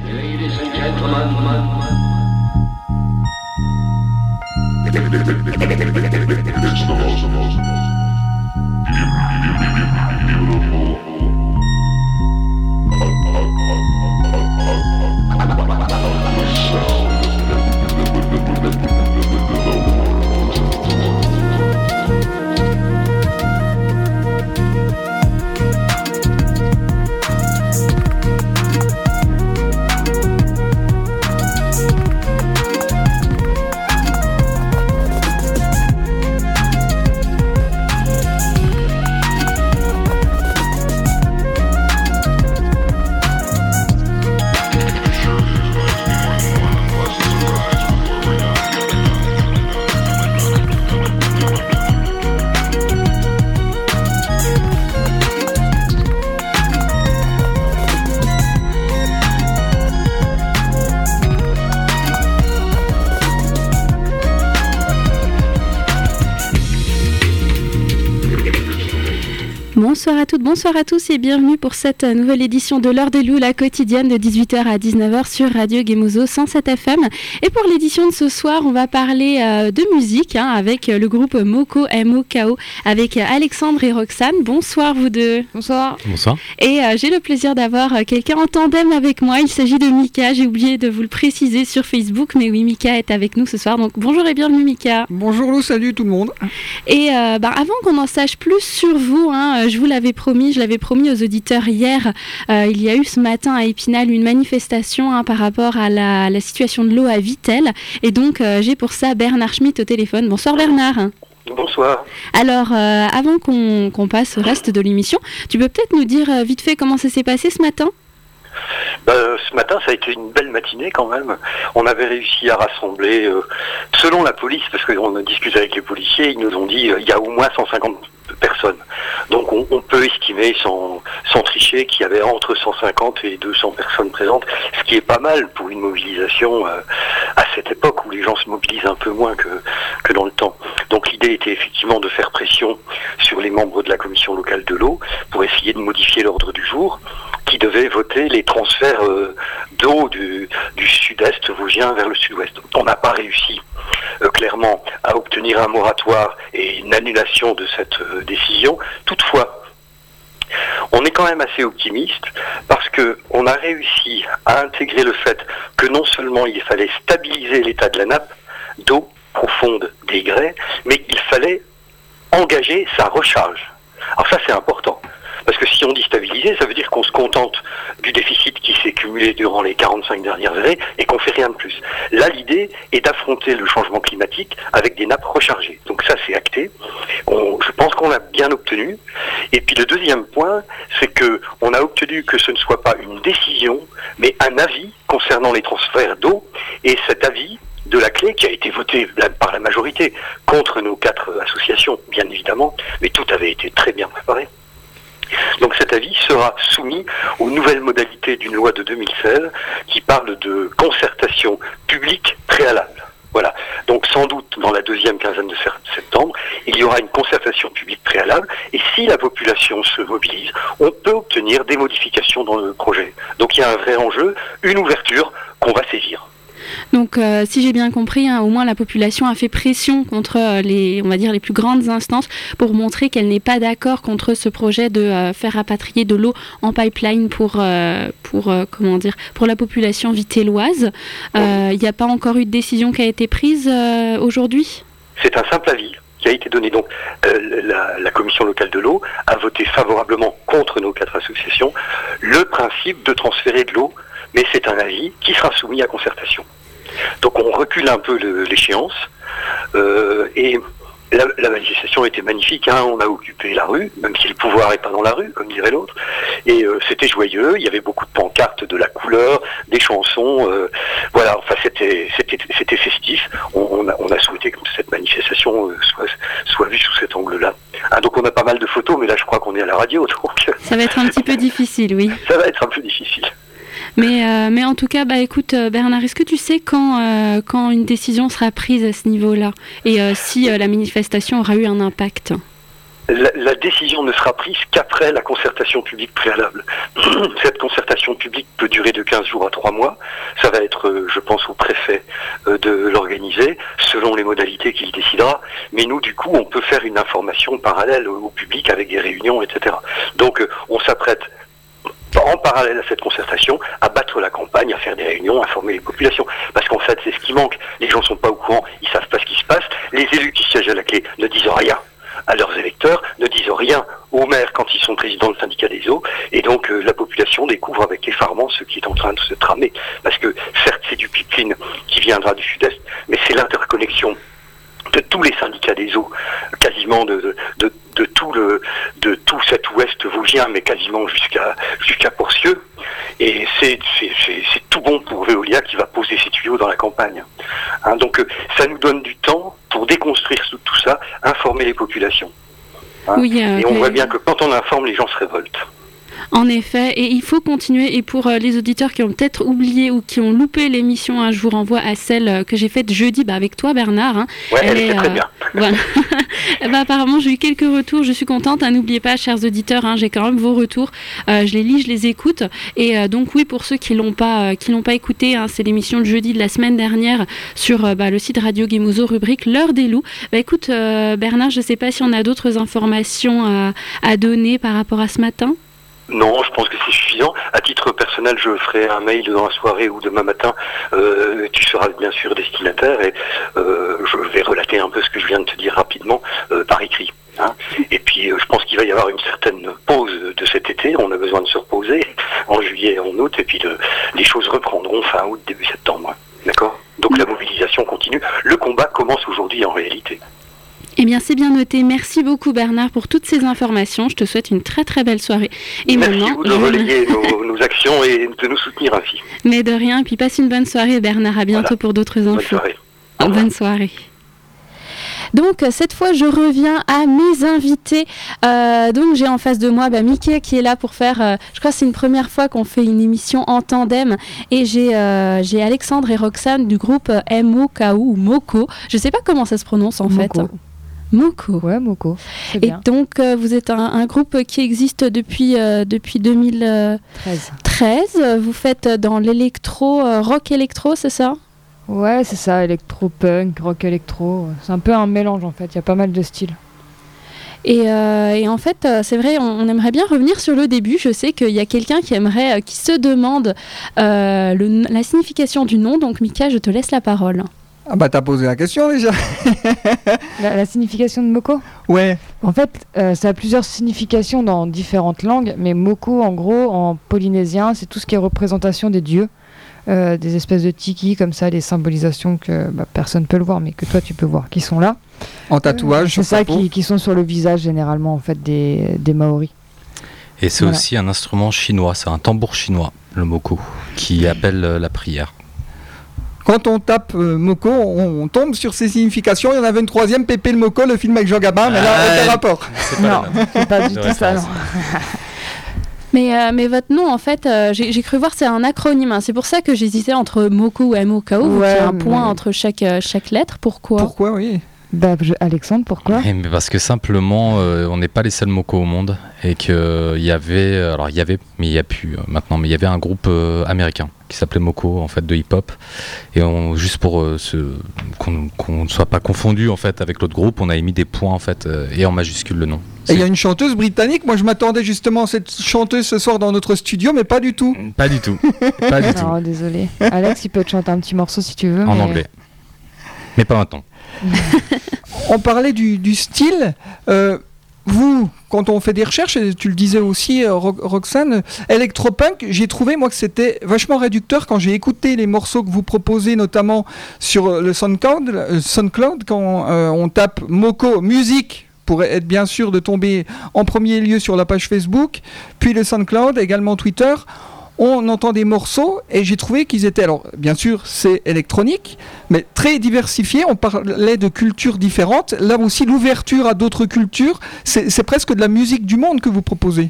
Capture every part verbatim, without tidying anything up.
Ladies and gentlemen. It's the most, most, beautiful. Bonsoir à toutes, bonsoir à tous et bienvenue pour cette nouvelle édition de l'heure des loups, la quotidienne de dix-huit heures à dix-neuf heures sur Radio Gemozo cent sept F M. Et pour l'édition de ce soir, on va parler euh, de musique hein, avec le groupe Moko, M O K O, avec Alexandre et Roxane. Bonsoir vous deux. Bonsoir. Bonsoir. Et euh, j'ai le plaisir d'avoir euh, quelqu'un en tandem avec moi. Il s'agit de Mika. J'ai oublié de vous le préciser sur Facebook, mais oui, Mika est avec nous ce soir. Donc bonjour et bienvenue Mika. Bonjour Lou, salut tout le monde. Et euh, bah, avant qu'on en sache plus sur vous, hein, je vous l'avais promis, je l'avais promis aux auditeurs hier, euh, il y a eu ce matin à Épinal une manifestation hein, par rapport à la, la situation de l'eau à Vittel. Et donc euh, j'ai pour ça Bernard Schmitt au téléphone. Bonsoir Bernard. Bonsoir. Alors, euh, avant qu'on, qu'on passe au reste de l'émission, tu peux peut-être nous dire euh, vite fait comment ça s'est passé ce matin ? Ben, ce matin, ça a été une belle matinée quand même. On avait réussi à rassembler, euh, selon la police, parce qu'on a discuté avec les policiers, ils nous ont dit euh, il y a au moins cent cinquante personnes. Donc on, on peut estimer, sans, sans tricher, qu'il y avait entre cent cinquante et deux cents personnes présentes, ce qui est pas mal pour une mobilisation euh, à cette époque où les gens se mobilisent un peu moins que, que dans le temps. Donc l'idée était effectivement de faire pression sur les membres de la commission locale de l'eau pour essayer de modifier l'ordre du jour, qui devait voter les transferts euh, d'eau du, du sud-est vosgien vers le sud-ouest. On n'a pas réussi euh, clairement à obtenir un moratoire et une annulation de cette euh, décision. Toutefois, on est quand même assez optimiste parce que on a réussi à intégrer le fait que non seulement il fallait stabiliser l'état de la nappe d'eau profonde des grès, mais il fallait engager sa recharge. Alors ça c'est important. Parce que si on dit stabiliser, ça veut dire qu'on se contente du déficit qui s'est cumulé durant les quarante-cinq dernières années et qu'on fait rien de plus. Là, l'idée est d'affronter le changement climatique avec des nappes rechargées. Donc ça, c'est acté. On, je pense qu'on l'a bien obtenu. Et puis le deuxième point, c'est que on a obtenu que ce ne soit pas une décision, mais un avis concernant les transferts d'eau. Et cet avis de la clé qui a été voté par la majorité contre nos quatre associations, bien évidemment, mais tout avait été très bien préparé. Donc cet avis sera soumis aux nouvelles modalités d'une loi de deux mille seize qui parle de concertation publique préalable. Voilà. Donc sans doute dans la deuxième quinzaine de septembre, il y aura une concertation publique préalable et si la population se mobilise, on peut obtenir des modifications dans le projet. Donc il y a un vrai enjeu, une ouverture qu'on va saisir. Donc, euh, si j'ai bien compris, hein, au moins la population a fait pression contre euh, les, on va dire, les plus grandes instances pour montrer qu'elle n'est pas d'accord contre ce projet de euh, faire rapatrier de l'eau en pipeline pour, euh, pour, euh, comment dire, pour la population vitelloise. Il n'y a pas encore eu de décision qui a été prise euh, aujourd'hui ? C'est un simple avis qui a été donné. Donc, euh, la, la commission locale de l'eau a voté favorablement contre nos quatre associations le principe de transférer de l'eau, mais c'est un avis qui sera soumis à concertation. Donc on recule un peu le, l'échéance euh, et la, la manifestation était magnifique, hein, on a occupé la rue, même si le pouvoir n'est pas dans la rue, comme dirait l'autre, et euh, c'était joyeux, il y avait beaucoup de pancartes, de la couleur, des chansons, euh, voilà, enfin c'était, c'était, c'était festif, on, on, a, on a souhaité que cette manifestation euh, soit, soit vue sous cet angle-là. Ah, donc on a pas mal de photos, mais là je crois qu'on est à la radio, donc... Ça va être un petit peu difficile, oui. Ça va être un peu difficile. Mais, euh, mais en tout cas, bah, écoute Bernard, est-ce que tu sais quand, euh, quand une décision sera prise à ce niveau-là et euh, si euh, la manifestation aura eu un impact ? la, la décision ne sera prise qu'après la concertation publique préalable. Cette concertation publique peut durer de quinze jours à trois mois. Ça va être, euh, je pense, au préfet euh, de l'organiser, selon les modalités qu'il décidera. Mais nous, du coup, on peut faire une information parallèle au, au public avec des réunions, et cetera. Donc, euh, on s'apprête en parallèle à cette concertation, à battre la campagne, à faire des réunions, à informer les populations. Parce qu'en fait, c'est ce qui manque. Les gens ne sont pas au courant, ils ne savent pas ce qui se passe. Les élus qui siègent à la clé ne disent rien à leurs électeurs, ne disent rien aux maires quand ils sont présidents du syndicat des eaux. Et donc, euh, la population découvre avec effarement ce qui est en train de se tramer. Parce que, certes, c'est du pipeline qui viendra du sud-est, mais c'est l'interconnexion de tous les syndicats des eaux, quasiment de, de, de, de tout le de tout cet ouest vosgien, mais quasiment jusqu'à jusqu'à Porcieux. Et c'est, c'est, c'est, c'est tout bon pour Veolia qui va poser ses tuyaux dans la campagne. Hein, donc euh, ça nous donne du temps pour déconstruire tout, tout ça, informer les populations. Hein, oui, euh, et on mais... voit bien que quand on informe, les gens se révoltent. En effet, et il faut continuer. Et pour euh, les auditeurs qui ont peut-être oublié ou qui ont loupé l'émission, hein, je vous renvoie à celle euh, que j'ai faite jeudi bah, avec toi, Bernard. Hein. Ouais, elle, elle était est, très euh, bien. Voilà. bah, apparemment, j'ai eu quelques retours. Je suis contente. Hein, n'oubliez pas, chers auditeurs, hein, j'ai quand même vos retours. Euh, je les lis, je les écoute. Et euh, donc, oui, pour ceux qui l'ont pas, euh, qui l'ont pas écouté, hein, c'est l'émission de jeudi de la semaine dernière sur euh, bah, le site Radio Gemozo, rubrique L'heure des loups. Bah, écoute, euh, Bernard, je ne sais pas si on a d'autres informations à, à donner par rapport à ce matin. Non, je pense que c'est suffisant. À titre personnel, je ferai un mail dans la soirée ou demain matin. Euh, tu seras bien sûr destinataire et euh, je vais relater un peu ce que je viens de te dire rapidement euh, par écrit. Hein. Et puis, euh, je pense qu'il va y avoir une certaine pause de cet été. On a besoin de se reposer en juillet et en août. Et puis, de, les choses reprendront fin août, début septembre. D'accord ? Donc, la mobilisation continue. Le combat commence aujourd'hui en réalité. Eh bien, c'est bien noté. Merci beaucoup, Bernard, pour toutes ces informations. Je te souhaite une très, très belle soirée. Et Merci maintenant, de je... relayer nos, nos actions et de nous soutenir ainsi. Mais de rien. Et puis, passe une bonne soirée, Bernard. À bientôt voilà. pour d'autres infos. Bonne soirée. Bonne soirée. Donc cette fois je reviens à mes invités. Euh, donc j'ai en face de moi bah, Mickey qui est là pour faire, euh, je crois que c'est une première fois qu'on fait une émission en tandem. Et j'ai, euh, j'ai Alexandre et Roxane du groupe M O K O ou Moko. Je sais pas comment ça se prononce en Moko. fait. Moko. Ouais, Moko. C'est Et bien. donc euh, vous êtes un, un groupe qui existe depuis, euh, depuis deux mille treize. Vous faites dans l'électro, euh, rock électro, c'est ça ? Ouais, c'est ça, électro-punk, rock électro. C'est un peu un mélange en fait, il y a pas mal de styles. Et, euh, et en fait, c'est vrai, on, on aimerait bien revenir sur le début. Je sais qu'il y a quelqu'un qui aimerait, qui se demande euh, le, la signification du nom. Donc Mika, je te laisse la parole. Ah bah t'as posé la question déjà. la, la signification de Moko ? Ouais. En fait, euh, ça a plusieurs significations dans différentes langues, mais Moko, en gros, en polynésien, c'est tout ce qui est représentation des dieux. Euh, des espèces de tiki comme ça, des symbolisations que bah, personne peut le voir, mais que toi tu peux voir, qui sont là. En tatouage, euh, sur c'est ça, sa peau. qui, qui sont sur le visage généralement en fait des, des Maoris. Et c'est voilà. aussi un instrument chinois, c'est un tambour chinois, le moko, qui appelle euh, la prière. Quand on tape euh, Moko, on, on tombe sur ces significations. Il y en avait une troisième, Pépé le Moko, le film avec Jean Gabin, mais là, Ah, aucun rapport. C'est pas non, la même. c'est pas du tout ça, non. Mais, euh, mais votre nom, en fait, euh, j'ai, j'ai cru voir, c'est un acronyme. Hein. C'est pour ça que j'hésitais entre Moko ou M O K O. Ouais, il y a un point ouais. entre chaque, euh, chaque lettre. Pourquoi ? Pourquoi, oui. Bah, je... Alexandre, pourquoi ? Et mais parce que simplement, euh, on n'est pas les seuls moko au monde et qu'il euh, y avait, alors il y avait, mais il n'y a plus euh, maintenant, mais il y avait un groupe euh, américain qui s'appelait Moko, en fait, de hip-hop. Et on, juste pour euh, ce, qu'on, qu'on ne soit pas confondu en fait avec l'autre groupe, on a émis des points en fait euh, et en majuscule le nom. Et il y a une chanteuse britannique. Moi, je m'attendais justement à cette chanteuse ce soir dans notre studio, mais pas du tout. Pas du tout. Pas du tout. Non, désolé. Alex, il peut te chanter un petit morceau si tu veux. En mais... anglais. Mais pas maintenant. On parlait du, du style. Euh, vous, quand on fait des recherches, et tu le disais aussi, euh, Ro- Roxane, électropunk, j'ai trouvé moi que c'était vachement réducteur quand j'ai écouté les morceaux que vous proposez, notamment sur le SoundCloud, euh, SoundCloud quand euh, on tape Moko musique pour être bien sûr de tomber en premier lieu sur la page Facebook, puis le SoundCloud, également Twitter. On entend des morceaux et j'ai trouvé qu'ils étaient, alors bien sûr c'est électronique, mais très diversifiés, on parlait de cultures différentes, là aussi l'ouverture à d'autres cultures, c'est, c'est presque de la musique du monde que vous proposez.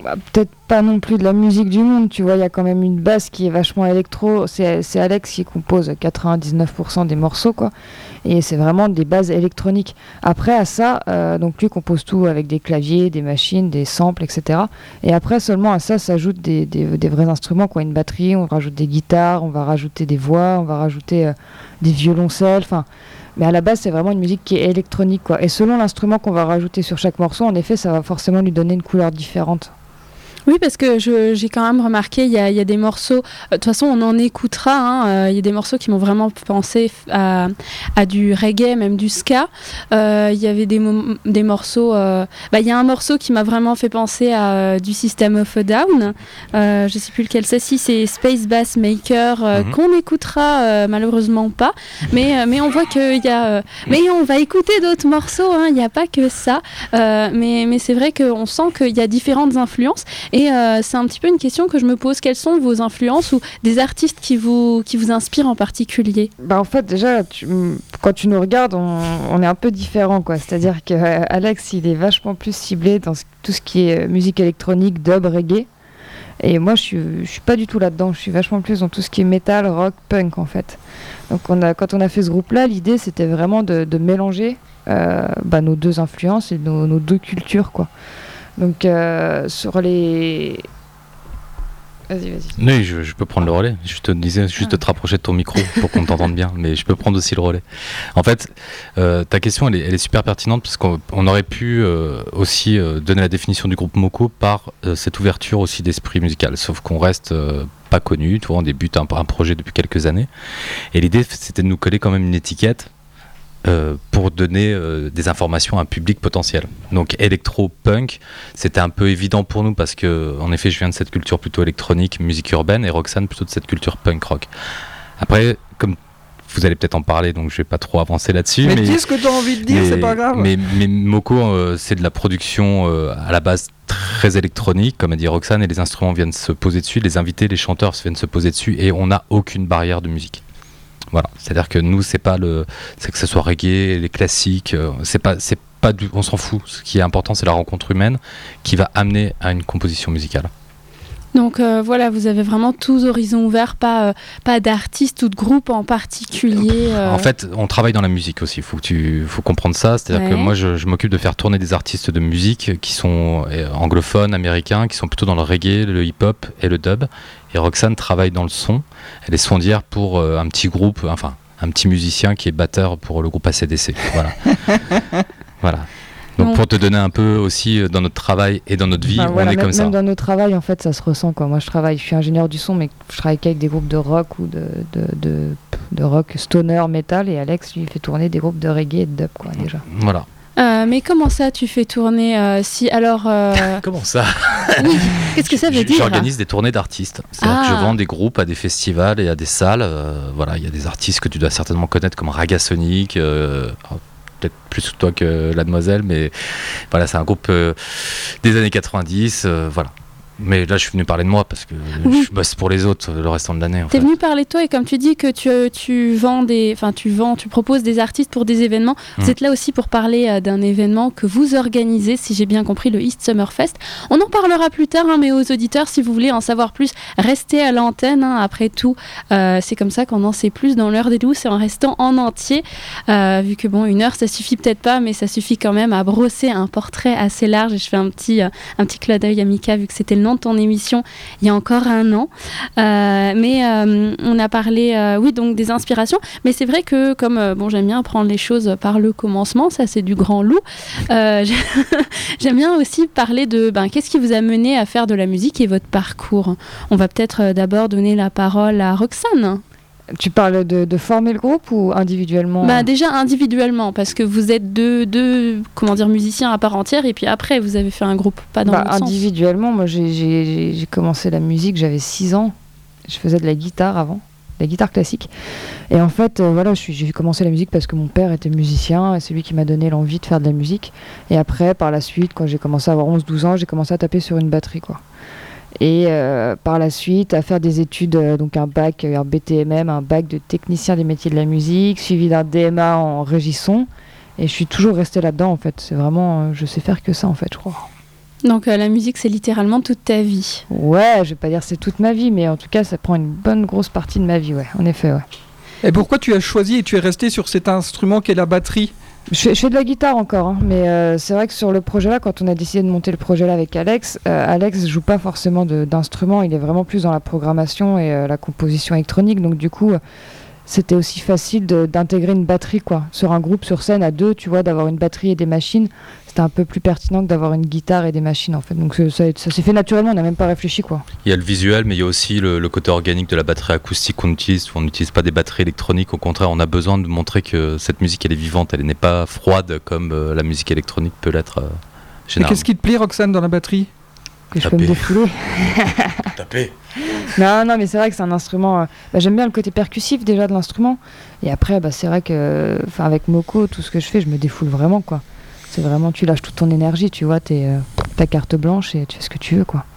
bah, peut-être pas non plus de la musique du monde, tu vois, il y a quand même une basse qui est vachement électro, c'est, c'est Alex qui compose quatre-vingt-dix-neuf pour cent des morceaux, quoi, et c'est vraiment des bases électroniques. Après, à ça, euh, donc lui compose tout avec des claviers, des machines, des samples, et cetera. Et après, seulement à ça s'ajoutent des, des, des vrais instruments, quoi, une batterie, on rajoute des guitares, on va rajouter des voix, on va rajouter euh, des violoncelles, enfin... Mais à la base, c'est vraiment une musique qui est électronique, quoi. Et selon l'instrument qu'on va rajouter sur chaque morceau, en effet, ça va forcément lui donner une couleur différente. Oui, parce que je, j'ai quand même remarqué, il y a, il y a des morceaux, de toute façon on en écoutera, hein, euh, il y a des morceaux qui m'ont vraiment pensé à, à du reggae, même du ska. Euh, il y avait des, mo- des morceaux, euh, bah, il y a un morceau qui m'a vraiment fait penser à euh, du System of a Down, euh, je ne sais plus lequel c'est, si c'est Space Bass Maker, euh, mm-hmm. qu'on n'écoutera euh, malheureusement pas, mais, euh, mais on voit qu'il y a... Euh, mais on va écouter d'autres morceaux, hein, il n'y a pas que ça, euh, mais, mais c'est vrai qu'on sent qu'il y a différentes influences. Et euh, c'est un petit peu une question que je me pose. Quelles sont vos influences ou des artistes qui vous, qui vous inspirent en particulier ? Bah en fait, déjà, tu, quand tu nous regardes, on, on est un peu différents, quoi. C'est-à-dire qu'Alex, il est vachement plus ciblé dans ce, tout ce qui est musique électronique, dub, reggae. Et moi, je suis, je suis pas du tout là-dedans. Je suis vachement plus dans tout ce qui est métal, rock, punk, en fait. Donc on a, quand on a fait ce groupe-là, l'idée, c'était vraiment de, de mélanger euh, bah, nos deux influences et nos, nos deux cultures, quoi. Donc, euh, sur les... Vas-y, vas-y. Oui, je, je peux prendre le relais. Je te disais juste ah. de te rapprocher de ton micro pour qu'on t'entende bien, mais je peux prendre aussi le relais. En fait, euh, ta question, elle est, elle est super pertinente parce qu'on on aurait pu euh, aussi euh, donner la définition du groupe Moko par euh, cette ouverture aussi d'esprit musical. Sauf qu'on reste euh, pas connu, tu vois, on débute un, un projet depuis quelques années. Et l'idée, c'était de nous coller quand même une étiquette Euh, pour donner euh, des informations à un public potentiel. Donc électro-punk, c'était un peu évident pour nous parce que, en effet, je viens de cette culture plutôt électronique, musique urbaine, et Roxane plutôt de cette culture punk-rock. Après, comme vous allez peut-être en parler, donc je vais pas trop avancer là-dessus. Mais, mais dis ce que tu as envie de dire, mais, c'est pas grave. Mais, mais Moko, euh, c'est de la production euh, à la base très électronique, comme a dit Roxane, et les instruments viennent se poser dessus, les invités, les chanteurs viennent se poser dessus, et on n'a aucune barrière de musique. Voilà, c'est-à-dire que nous, c'est pas le, c'est que ce soit reggae, les classiques, euh, c'est pas, c'est pas du, on s'en fout. Ce qui est important, c'est la rencontre humaine qui va amener à une composition musicale. Donc euh, voilà, vous avez vraiment tous horizons ouverts, pas, euh, pas d'artistes ou de groupes en particulier. Euh... En fait, on travaille dans la musique aussi, il faut, que tu, faut comprendre ça. C'est-à-dire ouais. que moi, je, je m'occupe de faire tourner des artistes de musique qui sont euh, anglophones, américains, qui sont plutôt dans le reggae, le hip-hop et le dub. Et Roxane travaille dans le son. Elle est sondière pour euh, un petit groupe, enfin, un petit musicien qui est batteur pour le groupe A C D C. Voilà. Voilà. Donc, donc pour te donner un peu aussi dans notre travail et dans notre vie, bah, voilà, on est même, comme ça. Même dans notre travail, en fait, ça se ressent, quoi. Moi, je travaille, je suis ingénieur du son, mais je travaille qu'avec des groupes de rock ou de, de, de, de rock stoner, metal, et Alex, lui, fait tourner des groupes de reggae et de dub, quoi, déjà. Voilà. Euh, mais comment ça, tu fais tourner euh, si alors euh... Comment ça? Oui. Qu'est-ce que ça veut dire? J'organise des tournées d'artistes. C'est-à-dire ah. que je vends des groupes à des festivals et à des salles. Euh, voilà, il y a des artistes que tu dois certainement connaître comme Ragasonic. Euh, peut-être plus toi que la demoiselle, mais voilà, c'est un groupe euh, des années quatre-vingt-dix. Euh, voilà. Mais là, je suis venu parler de moi parce que oui. je bosse pour les autres le restant de l'année. T'es venu parler de toi et comme tu dis que tu, tu vends des, enfin tu vends, tu proposes des artistes pour des événements. Mmh. Vous êtes là aussi pour parler euh, d'un événement que vous organisez, si j'ai bien compris, le East Summer Fest. On en parlera plus tard, hein, mais aux auditeurs, si vous voulez en savoir plus, restez à l'antenne. Hein, après tout, euh, c'est comme ça qu'on en sait plus dans l'heure des douces et en restant en entier. Euh, vu que bon, une heure, ça suffit peut-être pas, mais ça suffit quand même à brosser un portrait assez large. Et je fais un petit, euh, un petit clin d'œil à Mika vu que c'était le de ton émission il y a encore un an euh, mais euh, on a parlé euh, oui donc des inspirations, mais c'est vrai que comme euh, bon j'aime bien prendre les choses par le commencement, ça c'est du grand loup, euh, j'aime bien aussi parler de ben, qu'est-ce qui vous a mené à faire de la musique et votre parcours. On va peut-être euh, d'abord donner la parole à Roxane. Tu parles de, de former le groupe ou individuellement? Bah déjà individuellement, parce que vous êtes deux, deux comment dire, musiciens à part entière, et puis après vous avez fait un groupe, pas dans bah, le sens. Individuellement, moi j'ai, j'ai, j'ai commencé la musique, j'avais six ans, je faisais de la guitare avant, de la guitare classique, et en fait euh, voilà, je suis, j'ai commencé la musique parce que mon père était musicien, et c'est lui qui m'a donné l'envie de faire de la musique, et après par la suite, quand j'ai commencé à avoir onze douze ans, j'ai commencé à taper sur une batterie, quoi. Et euh, par la suite à faire des études, euh, donc un bac, un B T M M, un bac de technicien des métiers de la musique, suivi d'un D M A en régie son, et je suis toujours restée là-dedans en fait, c'est vraiment, euh, je sais faire que ça en fait, je crois. Donc euh, la musique, c'est littéralement toute ta vie. Ouais, je vais pas dire c'est toute ma vie, mais en tout cas, ça prend une bonne grosse partie de ma vie, ouais, en effet, ouais. Et pourquoi tu as choisi et tu es resté sur cet instrument qu'est la batterie ? Je fais, je fais de la guitare encore, hein, mais euh, c'est vrai que sur le projet-là, quand on a décidé de monter le projet-là avec Alex, euh, Alex joue pas forcément de, d'instruments, il est vraiment plus dans la programmation et euh, la composition électronique, donc du coup, euh, c'était aussi facile de, d'intégrer une batterie, quoi. Sur un groupe, sur scène, à deux, tu vois, d'avoir une batterie et des machines, c'était un peu plus pertinent que d'avoir une guitare et des machines, en fait. Donc ça, ça, ça s'est fait naturellement, on n'a même pas réfléchi, quoi. Il y a le visuel, mais il y a aussi le, le côté organique de la batterie acoustique qu'on utilise. On n'utilise pas des batteries électroniques, au contraire, on a besoin de montrer que cette musique, elle est vivante, elle n'est pas froide comme euh, la musique électronique peut l'être euh, Et généralement. qu'est-ce qui te plaît, Roxane, dans la batterie ? Que je peux me Taper. défouler. Taper. Non, non, mais c'est vrai que c'est un instrument. euh, bah, j'aime bien le côté percussif déjà de l'instrument. Et après, bah, c'est vrai que, enfin, avec Moko, tout ce que je fais, je me défoule vraiment, quoi. C'est vraiment, tu lâches toute ton énergie, tu vois, t'es, euh, ta carte blanche et tu fais ce que tu veux, quoi.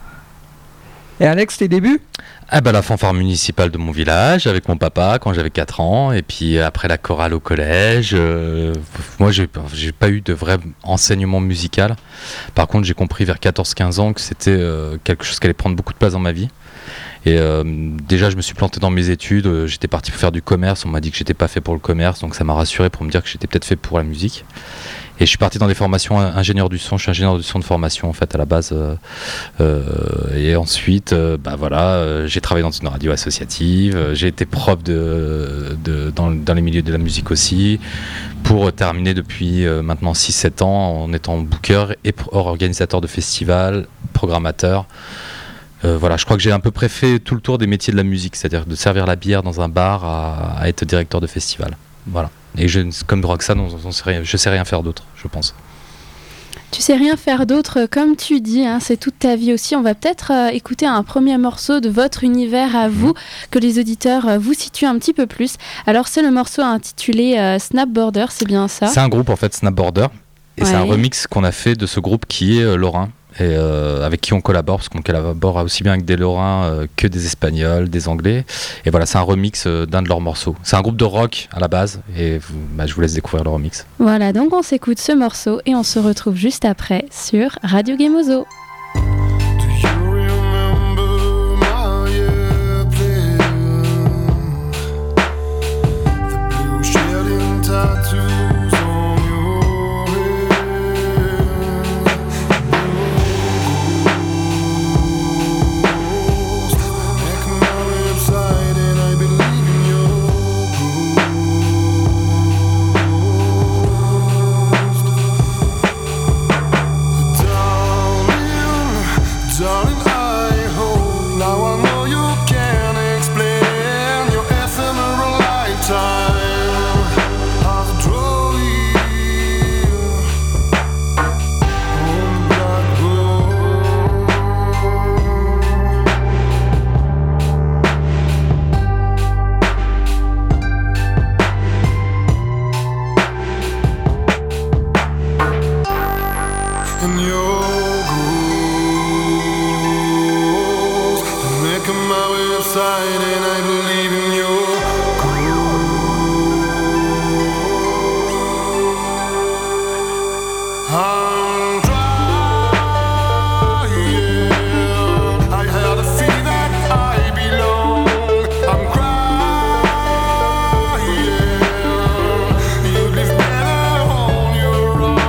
Et Alex, tes débuts ? Ah bah la fanfare municipale de mon village avec mon papa quand j'avais quatre ans, et puis après la chorale au collège. euh, moi j'ai, j'ai pas eu de vrai enseignement musical. Par contre j'ai compris vers quatorze quinze ans que c'était euh, quelque chose qui allait prendre beaucoup de place dans ma vie. Et euh, déjà je me suis planté dans mes études, euh, j'étais parti pour faire du commerce, on m'a dit que j'étais pas fait pour le commerce, donc ça m'a rassuré pour me dire que j'étais peut-être fait pour la musique. Et je suis parti dans des formations ingénieur du son, je suis ingénieur du son de formation en fait à la base. Euh, euh, et ensuite, euh, bah voilà, euh, j'ai travaillé dans une radio associative, euh, j'ai été prof de, de, dans, dans les milieux de la musique aussi, pour terminer depuis euh, maintenant six sept ans en étant booker et pro- organisateur de festivals, programmateur. Euh, voilà, je crois que j'ai à peu près fait tout le tour des métiers de la musique, c'est-à-dire de servir la bière dans un bar à, à être directeur de festival. Voilà. Et je, comme Roxane, on, on sait rien, je sais rien faire d'autre, je pense. Tu sais rien faire d'autre, comme tu dis, hein, c'est toute ta vie aussi. On va peut-être euh, écouter un premier morceau de votre univers à vous, que les auditeurs euh, vous situent un petit peu plus. Alors c'est le morceau intitulé euh, Snap Border, c'est bien ça ? C'est un groupe en fait, Snap Border, et Ouais. c'est un remix qu'on a fait de ce groupe qui est euh, lorrain, et euh, avec qui on collabore, parce qu'on collabore aussi bien avec des lorrains euh, que des espagnols, des anglais. Et voilà, c'est un remix euh, d'un de leurs morceaux. C'est un groupe de rock à la base, et vous, bah, je vous laisse découvrir le remix. Voilà, donc on s'écoute ce morceau et on se retrouve juste après sur Radio Gemozo. Do you remember my airplane? The blue shedding tattoos on your head. Hack my website and I believe in your ghost. Darling, darling, I hope now I know you can explain your ephemeral lifetime. I'll draw you on black road. And your ghost, I'm making my website and I believe in your ghost. I'm trying, I had a feeling that I belong. I'm crying, you'd live better on your own.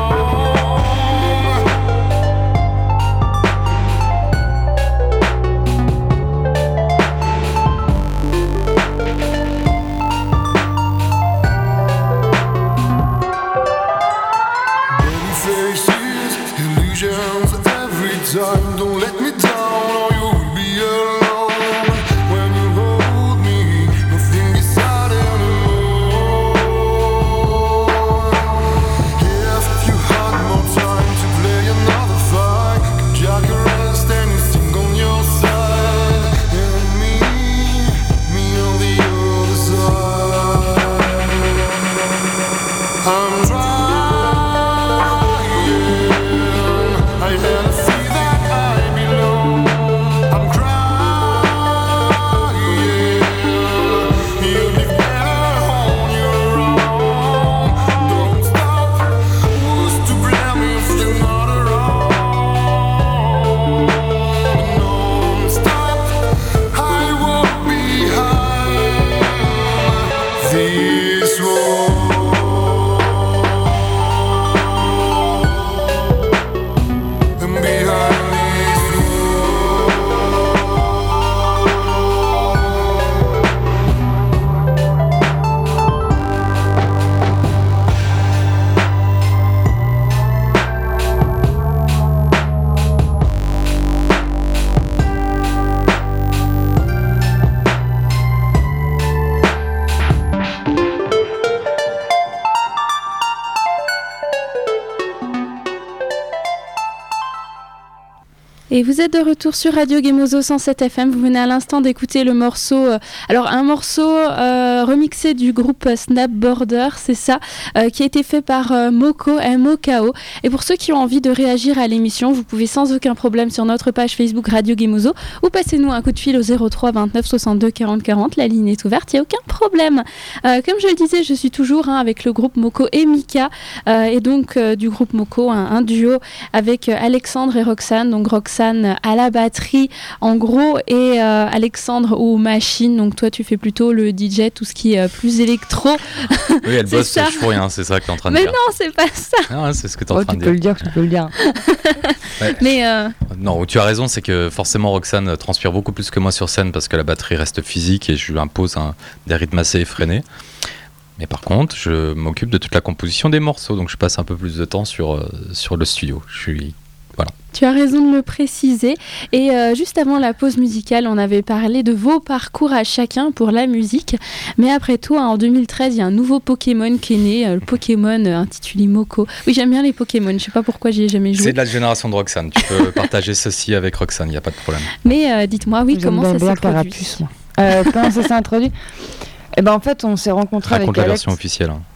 Et vous êtes de retour sur Radio Gemozo cent sept F M. Vous venez à l'instant d'écouter le morceau, euh, alors un morceau euh, remixé du groupe Snap Border, c'est ça, euh, qui a été fait par euh, Moko, M O K O. Et pour ceux qui ont envie de réagir à l'émission, vous pouvez sans aucun problème sur notre page Facebook Radio Gemozo ou passez-nous un coup de fil au zéro trois vingt-neuf soixante-deux quarante quarante. La ligne est ouverte, il n'y a aucun problème. Euh, comme je le disais, je suis toujours hein, avec le groupe Moko et Mika, euh, et donc euh, du groupe Moko, un, un duo avec euh, Alexandre et Roxane. Donc Roxane à la batterie en gros et euh, Alexandre aux machines, donc toi tu fais plutôt le D J, tout ce qui est euh, plus électro. Oui, elle C'est bosse ça. je fous rien, c'est ça que tu es en train de Mais dire. non, c'est pas ça. Ah ouais, c'est ce que tu es en Oh, train tu de peux dire. le dire, tu peux le dire. Ouais. Mais euh, Non, tu as raison, c'est que forcément Roxane transpire beaucoup plus que moi sur scène parce que la batterie reste physique et je lui impose un, des rythmes assez effrénés. Mais par contre, je m'occupe de toute la composition des morceaux, donc je passe un peu plus de temps sur, euh, sur le studio. Je suis... Voilà. tu as raison de le préciser. Et euh, juste avant la pause musicale, on avait parlé de vos parcours à chacun pour la musique. Mais après tout, hein, en deux mille treize, il y a un nouveau Pokémon qui est né, euh, le Pokémon euh, intitulé Moko. Oui, j'aime bien les Pokémon, je sais pas pourquoi j'y ai jamais joué. C'est de la génération de Roxane, tu peux partager ceci avec Roxane, il n'y a pas de problème. Mais euh, dites-moi, oui, J'aime comment bien ça bien s'est produit? Carapuce, moi. Euh, comment ça s'est introduit? Eh ben en fait, on s'est rencontrés avec Raconte la Alex. version officielle. hein.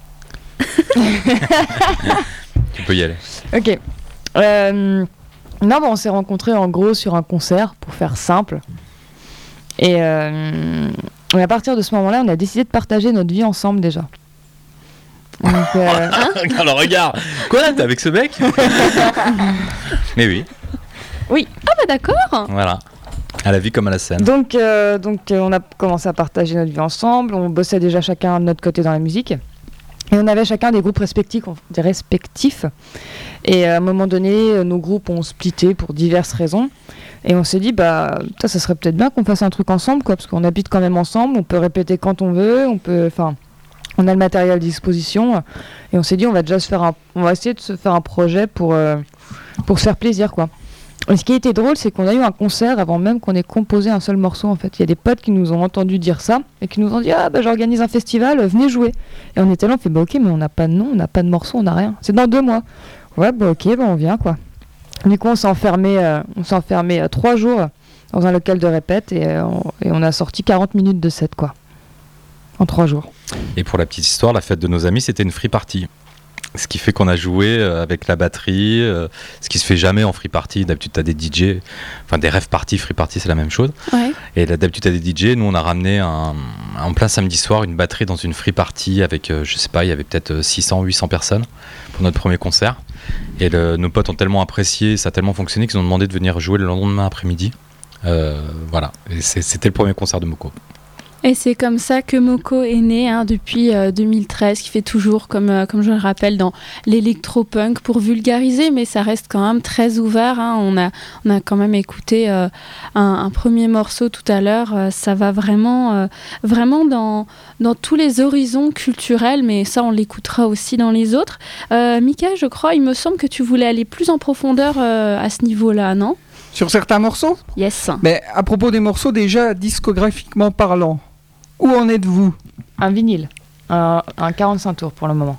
Tu peux y aller. Ok. Euh, non, bah, on s'est rencontrés en gros sur un concert, pour faire simple. Et, euh, et à partir de ce moment-là, on a décidé de partager notre vie ensemble déjà. Donc, euh, Alors regarde, quoi, t'es avec ce mec? Mais oui, Ah bah d'accord. voilà. À la vie comme à la scène. donc, euh, donc euh, on a commencé à partager notre vie ensemble. On bossait déjà chacun de notre côté dans la musique. Et on avait chacun des groupes respectifs. Des respectifs. Et à un moment donné, euh, nos groupes ont splitté pour diverses raisons. Et on s'est dit, bah, ça, ça serait peut-être bien qu'on fasse un truc ensemble, quoi, parce qu'on habite quand même ensemble. On peut répéter quand on veut. On peut, enfin, on a le matériel à disposition. Et on s'est dit, on va déjà se faire un, on va essayer de se faire un projet pour, euh, pour se faire plaisir, quoi. Et ce qui était drôle, c'est qu'on a eu un concert avant même qu'on ait composé un seul morceau, en fait. Il y a des potes qui nous ont entendu dire ça et qui nous ont dit, ah bah j'organise un festival, venez jouer. Et on était là, on fait, bah ok, mais on n'a pas de nom, on n'a pas de morceau, on n'a rien. C'est dans deux mois. Ouais, bah ok, bah on vient, quoi. Du coup, on s'est enfermé, euh, on s'est enfermé euh, trois jours dans un local de répète et, euh, on, et on a sorti quarante minutes de set, quoi. En trois jours. Et pour la petite histoire, la fête de nos amis, c'était une free party. Ce qui fait qu'on a joué euh, avec la batterie, euh, ce qui se fait jamais en free party. D'habitude, tu as des D J, enfin des rave party, free party, c'est la même chose. Ouais. Et là, d'habitude, tu as des D J. Nous, on a ramené un, en plein samedi soir une batterie dans une free party avec, euh, je sais pas, il y avait peut-être six cents, huit cents personnes pour notre premier concert. Et le, nos potes ont tellement apprécié, ça a tellement fonctionné qu'ils ont demandé de venir jouer le lendemain après-midi. Euh, voilà, et c'est, c'était le premier concert de Moko. Et c'est comme ça que Moko est né hein, depuis euh, deux mille treize, qui fait toujours, comme, euh, comme je le rappelle, dans l'électropunk pour vulgariser, mais ça reste quand même très ouvert. Hein. On, a, on a quand même écouté euh, un, un premier morceau tout à l'heure. Euh, ça va vraiment, euh, vraiment dans, dans tous les horizons culturels, mais ça, on l'écoutera aussi dans les autres. Euh, Mika, je crois, il me semble que tu voulais aller plus en profondeur euh, à ce niveau-là, non? Sur certains morceaux. Yes. Mais à propos des morceaux, déjà, discographiquement parlant, où en êtes-vous? Un vinyle. Un, un quarante-cinq tours pour le moment.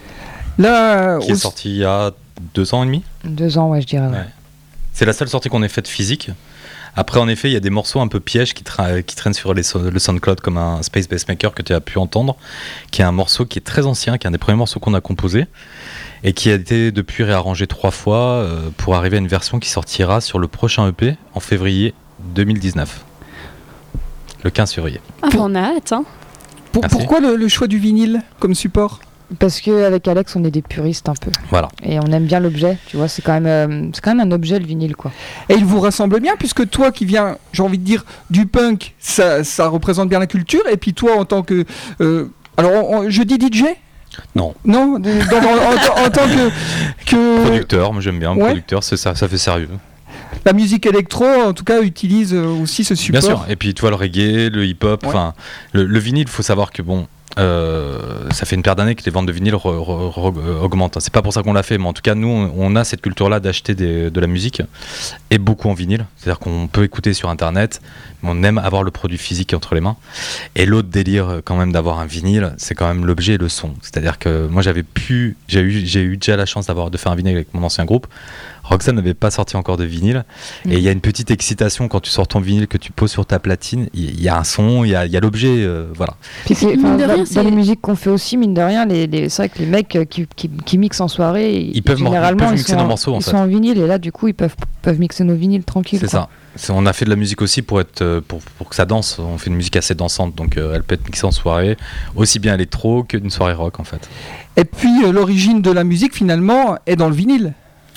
Là, Qui au- est sorti il y a deux ans et demi. Deux ans, ouais, je dirais. Ouais. Ouais. C'est la seule sortie qu'on ait faite physique. Après, en effet, il y a des morceaux un peu pièges qui, tra- qui traînent sur les so- le SoundCloud, comme un Space Bass Maker que tu as pu entendre, qui est un morceau qui est très ancien, qui est un des premiers morceaux qu'on a composé, et qui a été depuis réarrangé trois fois euh, pour arriver à une version qui sortira sur le prochain E P en février deux mille dix-neuf. Le quinze février. Ah, bah, on a hâte. Hein. pour- Merci. pourquoi le, le choix du vinyle comme support? Parce qu'avec Alex, on est des puristes un peu. Voilà. Et on aime bien l'objet, tu vois, c'est quand même, euh, c'est quand même un objet le vinyle, quoi. Et il vous rassemble bien, puisque toi qui viens, j'ai envie de dire, du punk, ça, ça représente bien la culture, et puis toi en tant que... euh, alors, on- on- je dis D J? Non. Non, de- dans- dans- en, en tant que... que Producteur, moi j'aime bien, Ouais. producteur, c'est ça, ça fait sérieux. la musique électro, en tout cas, utilise euh, aussi ce support. Bien sûr, et puis tu vois le reggae, le hip-hop, Ouais. enfin le, le vinyle, il faut savoir que bon, euh, ça fait une paire d'années que les ventes de vinyle re- re- re- euh, augmentent. C'est pas pour ça qu'on l'a fait, mais en tout cas nous on, on a cette culture-là d'acheter des- de la musique et beaucoup en vinyle. C'est-à-dire qu'on peut écouter sur internet, mais on aime avoir le produit physique entre les mains. Et l'autre délire euh, quand même d'avoir un vinyle, c'est quand même l'objet et le son. C'est-à-dire que moi j'avais pu, j'ai eu, j'ai eu déjà la chance d'avoir de faire un vinyle avec mon ancien groupe. Roxane n'avait pas sorti encore de vinyle. Mm. Et il y a une petite excitation quand tu sors ton vinyle, que tu poses sur ta platine. Il y, y a un son, il y a, y a l'objet, euh, voilà. Puis c'est- Mine enfin, de dans, rien, dans c'est- les musiques qu'on fait aussi, mine de rien, les, les, c'est vrai que les mecs euh, qui, qui, qui mixent en soirée, Ils peuvent mor- ils généralement peuvent ils mixer sont, nos en- morceaux, en ils fait. sont en vinyle et là du coup ils peuvent, peuvent mixer nos vinyles tranquilles. C'est quoi. ça. C'est- on a fait de la musique aussi pour, être, euh, pour, pour que ça danse. On fait une musique assez dansante, donc euh, elle peut être mixée en soirée, aussi bien électro qu'une soirée rock en fait. Et puis euh, l'origine de la musique finalement est dans le vinyle.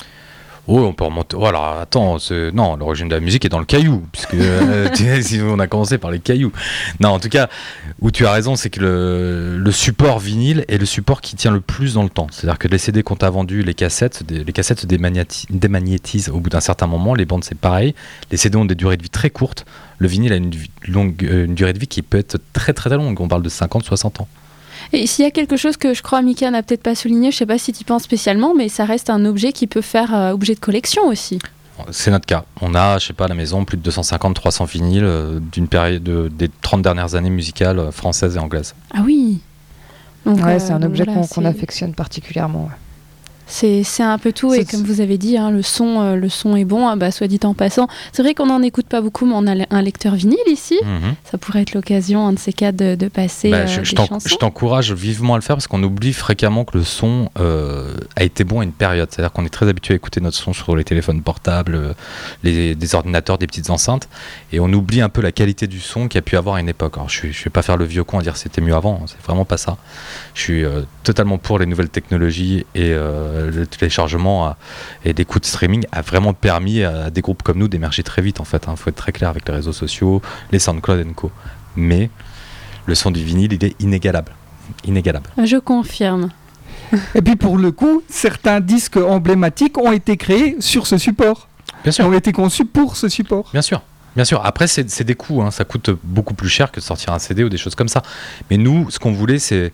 Oh, on peut remonter. Voilà, attends, c'est- non, l'origine de la musique est dans le caillou, puisque euh, tu sais, si on a commencé par les cailloux. Non, en tout cas, où tu as raison, c'est que le, le support vinyle est le support qui tient le plus dans le temps. C'est-à-dire que les C D qu'on t'a vendus, les cassettes, des- les cassettes se démagnéti- démagnétisent au bout d'un certain moment. Les bandes, c'est pareil. Les C D ont des durées de vie très courtes. Le vinyle a une, vie- longue, euh, une durée de vie qui peut être très très très longue. On parle de cinquante, soixante ans. Et s'il y a quelque chose que je crois Mika n'a peut-être pas souligné, je sais pas si tu y penses spécialement, mais ça reste un objet qui peut faire euh, objet de collection aussi. C'est notre cas. On a, je sais pas, à la maison, plus de deux cent cinquante, trois cents vinyles euh, d'une période de- des trente dernières années musicales euh, françaises et anglaises. Ah oui. Donc, Ouais, euh, c'est un donc objet voilà, qu'on qu'on c'est- affectionne particulièrement. ouais. C'est, c'est un peu tout, et C'est- comme vous avez dit, hein, le, son, euh, le son est bon, hein, bah, soit dit en passant. C'est vrai qu'on n'en écoute pas beaucoup, mais on a le- un lecteur vinyle ici. Mhm. Ça pourrait être l'occasion, un de ces cas, de, de passer Bah, euh, je, des je t'en- chansons. je t'encourage vivement à le faire parce qu'on oublie fréquemment que le son euh, a été bon à une période. C'est-à-dire qu'on est très habitué à écouter notre son sur les téléphones portables, euh, les, des ordinateurs, des petites enceintes, et on oublie un peu la qualité du son qu'il y a pu avoir à une époque. Alors, je ne vais pas faire le vieux con à dire c'était mieux avant, c'est vraiment pas ça. Je suis euh, totalement pour les nouvelles technologies et euh, le téléchargement à- et l'écoute streaming a vraiment permis à des groupes comme nous d'émerger très vite en fait. Il faut être très clair avec les réseaux sociaux, les SoundCloud et co. Mais le son du vinyle, il est inégalable. Inégalable. Je confirme. Et puis pour le coup, certains disques emblématiques ont été créés sur ce support. Bien sûr. Ont été conçus pour ce support. Bien sûr. Bien sûr. Après, c'est c'est des coûts. Hein. Ça coûte beaucoup plus cher que de sortir un C D ou des choses comme ça. Mais nous, ce qu'on voulait, c'est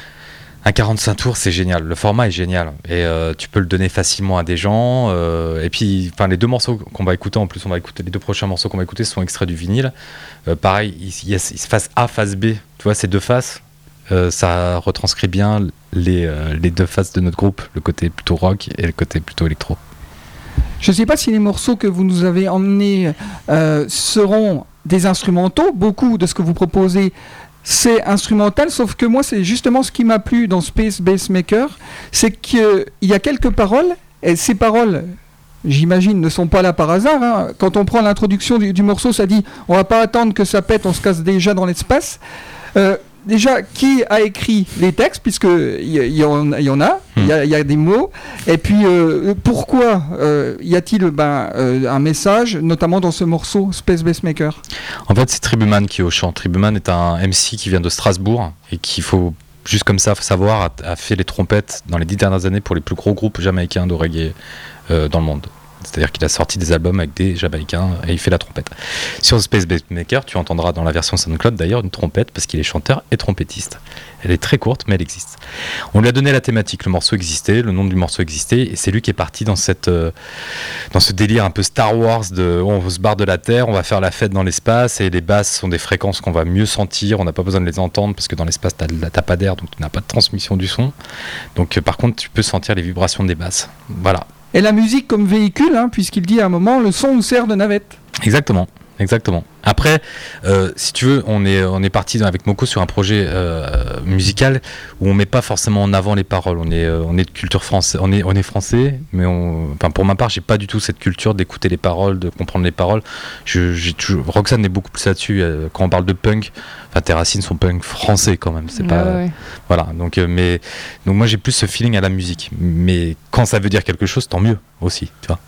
un quarante-cinq tours, c'est génial. Le format est génial. Et euh, tu peux le donner facilement à des gens. euh, et puis, enfin, les deux morceaux qu'on va écouter, en plus, on va écouter les deux prochains morceaux qu'on va écouter sont extraits du vinyle. Euh, pareil, il il y a face A, face B. Tu vois, ces deux faces, euh, ça retranscrit bien les, euh, les deux faces de notre groupe, le côté plutôt rock et le côté plutôt électro. Je ne sais pas si les morceaux que vous nous avez emmenés euh, seront des instrumentaux. Beaucoup de ce que vous proposez, c'est instrumental, sauf que moi, c'est justement ce qui m'a plu dans Space Bass Maker, c'est qu'il y a quelques paroles, et ces paroles, j'imagine, ne sont pas là par hasard. hein. Quand on prend l'introduction du, du morceau, ça dit « on va pas attendre que ça pète, on se casse déjà dans l'espace euh, ». Déjà, qui a écrit les textes, puisqu'il y, y, en- y en a, il y, a- y a des mots, et puis euh, pourquoi euh, y a-t-il ben, euh, un message, notamment dans ce morceau Space Bass Maker? En fait, c'est Tribuman qui est au chant. Tribuman est un M C qui vient de Strasbourg et qu'il faut, juste comme ça, faut savoir, a, a fait les trompettes dans les dix dernières années pour les plus gros groupes jamaïcains de reggae euh, dans le monde. C'est-à-dire qu'il a sorti des albums avec des Jamaïcains et il fait la trompette. Sur Space Bass Maker, tu entendras dans la version SoundCloud d'ailleurs une trompette parce qu'il est chanteur et trompettiste. Elle est très courte, mais elle existe. On lui a donné la thématique, le morceau existait, le nom du morceau existait, et c'est lui qui est parti dans, cette, euh, dans ce délire un peu Star Wars de on se barre de la Terre, on va faire la fête dans l'espace, et les basses sont des fréquences qu'on va mieux sentir, on n'a pas besoin de les entendre parce que dans l'espace, tu n'as pas d'air, donc tu n'as pas de transmission du son. Donc euh, par contre, tu peux sentir les vibrations des basses. Voilà. Et la musique comme véhicule, hein, puisqu'il dit à un moment, le son nous sert de navette. Exactement, exactement. Après, euh, si tu veux, on est, on est parti dans- avec Moko sur un projet euh, musical où on met pas forcément en avant les paroles. On est, euh, on est de culture française, on est, on est français, mais on, enfin pour ma part, j'ai pas du tout cette culture d'écouter les paroles, de comprendre les paroles. Je, j'ai toujours, Roxane est beaucoup plus là-dessus. euh, quand on parle de punk, enfin tes racines sont punk français quand même. C'est Ouais, pas, ouais. voilà. Donc, euh, mais donc moi j'ai plus ce feeling à la musique. Mais quand ça veut dire quelque chose, tant mieux aussi, tu vois.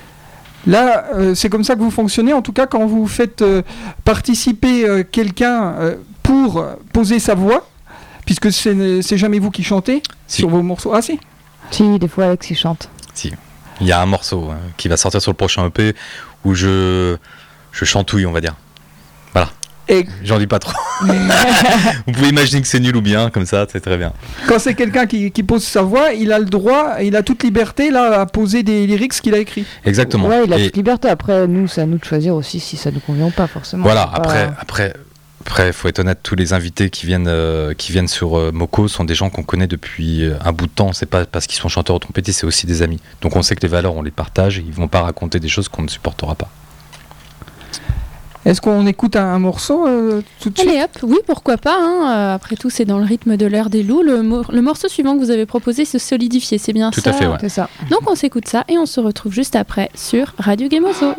Là, euh, c'est comme ça que vous fonctionnez, en tout cas quand vous faites euh, participer euh, quelqu'un euh, pour euh, poser sa voix, puisque c'est c'est jamais vous qui chantez Si. sur vos morceaux. Ah si. Si, des fois Alex il chante. Il y a un morceau hein, qui va sortir sur le prochain E P où je, je chantouille, on va dire. Voilà. Et J'en dis pas trop. Vous pouvez imaginer que c'est nul ou bien, comme ça, c'est très bien. quand c'est quelqu'un qui, qui pose sa voix, il a le droit, il a toute liberté là à poser des lyrics qu'il a écrits. Exactement. Ouais, il a Et toute liberté. Après, nous, c'est à nous de choisir aussi si ça nous convient ou pas, forcément. voilà, C'est pas- après, après, Après, il faut être honnête, tous les invités qui viennent, euh, qui viennent sur euh, Moko sont des gens qu'on connaît depuis euh, un bout de temps. C'est pas parce qu'ils sont chanteurs ou trompettistes, c'est aussi des amis. Donc on sait que les valeurs, on les partage. Et ils vont pas raconter des choses qu'on ne supportera pas. Est-ce qu'on écoute un, un morceau euh, tout de suite? Allez hop, oui, pourquoi pas. Hein. Euh, après tout, c'est dans le rythme de l'heure des loups. Le, mo- le morceau suivant que vous avez proposé, c'est Solidifier, c'est bien Tout ça à fait, ouais. C'est ça. Donc on s'écoute ça et on se retrouve juste après sur Radio Gemozo.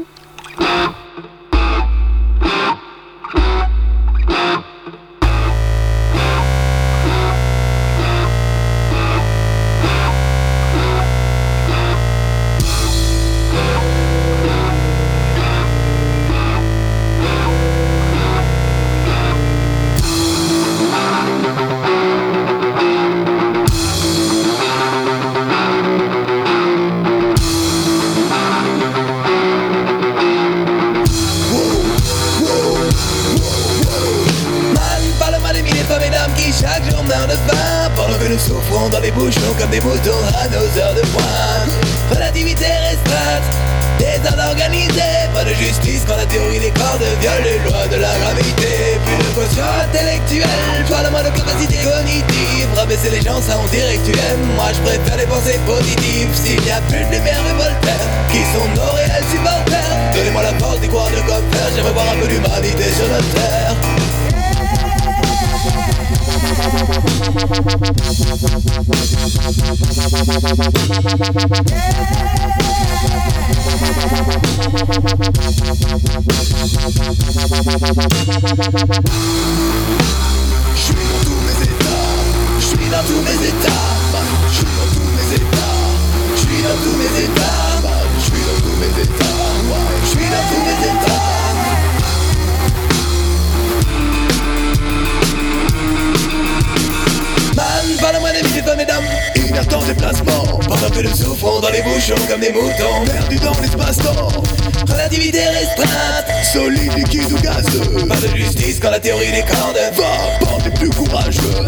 Chaque jour meurt de faim, pendant que nous souffrons dans les bouchons comme des moutons à nos heures de pointe. Relativité restreinte, désordre organisé, pas de justice quand la théorie des cordes viole les lois de la gravité. Plus de quotient intellectuel, pas le moins de capacité cognitive. Rabaisser les gens, ça on dirait que tu aimes. Moi je préfère les pensées positives. S'il n'y a plus de lumière et Voltaire, qui sont nos réels supporters, donnez-moi la force d'y croire de comme faire. J'aimerais voir un peu d'humanité sur notre terre. Je suis dans tous mes états, je suis dans tous mes états, je suis dans tous mes états, je suis dans tous mes états, je suis dans tous mes états. Man, parle-moi des milliers de mesdames, inerte en déplacement, pendant que nous souffrons dans les bouchons comme des moutons, perdus dans l'espace-temps. Relativité restreinte, solide, liquide ou gazeux, pas de justice quand la théorie des cordes va prendre les plus courageux.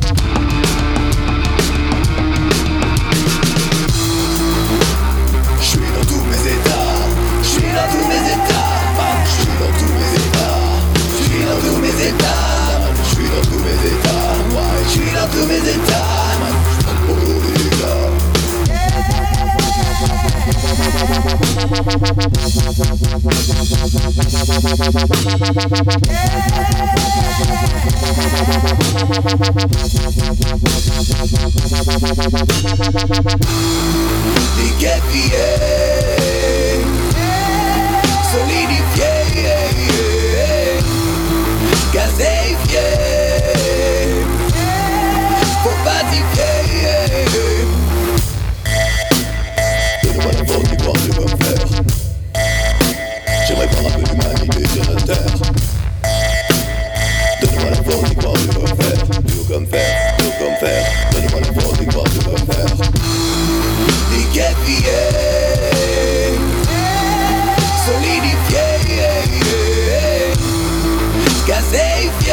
Je suis dans tous mes états, je suis dans tous mes états, je suis dans tous mes états, je suis dans tous mes états, je suis dans tous mes états, je suis dans tous mes états, je suis dans tous mes états. Liquéfié, solidifié, gazéifié, faut pacifier. Donne-moi la force d'y croire de quoi faire. J'aimerais voir un peu d'humanité sur notre terre. Donne-moi la force d'y croire de quoi faire. Tout comme faire, tout comme faire. Donne-moi la force d'y croire de quoi faire. Liquéfié, solidifié, gazéifié,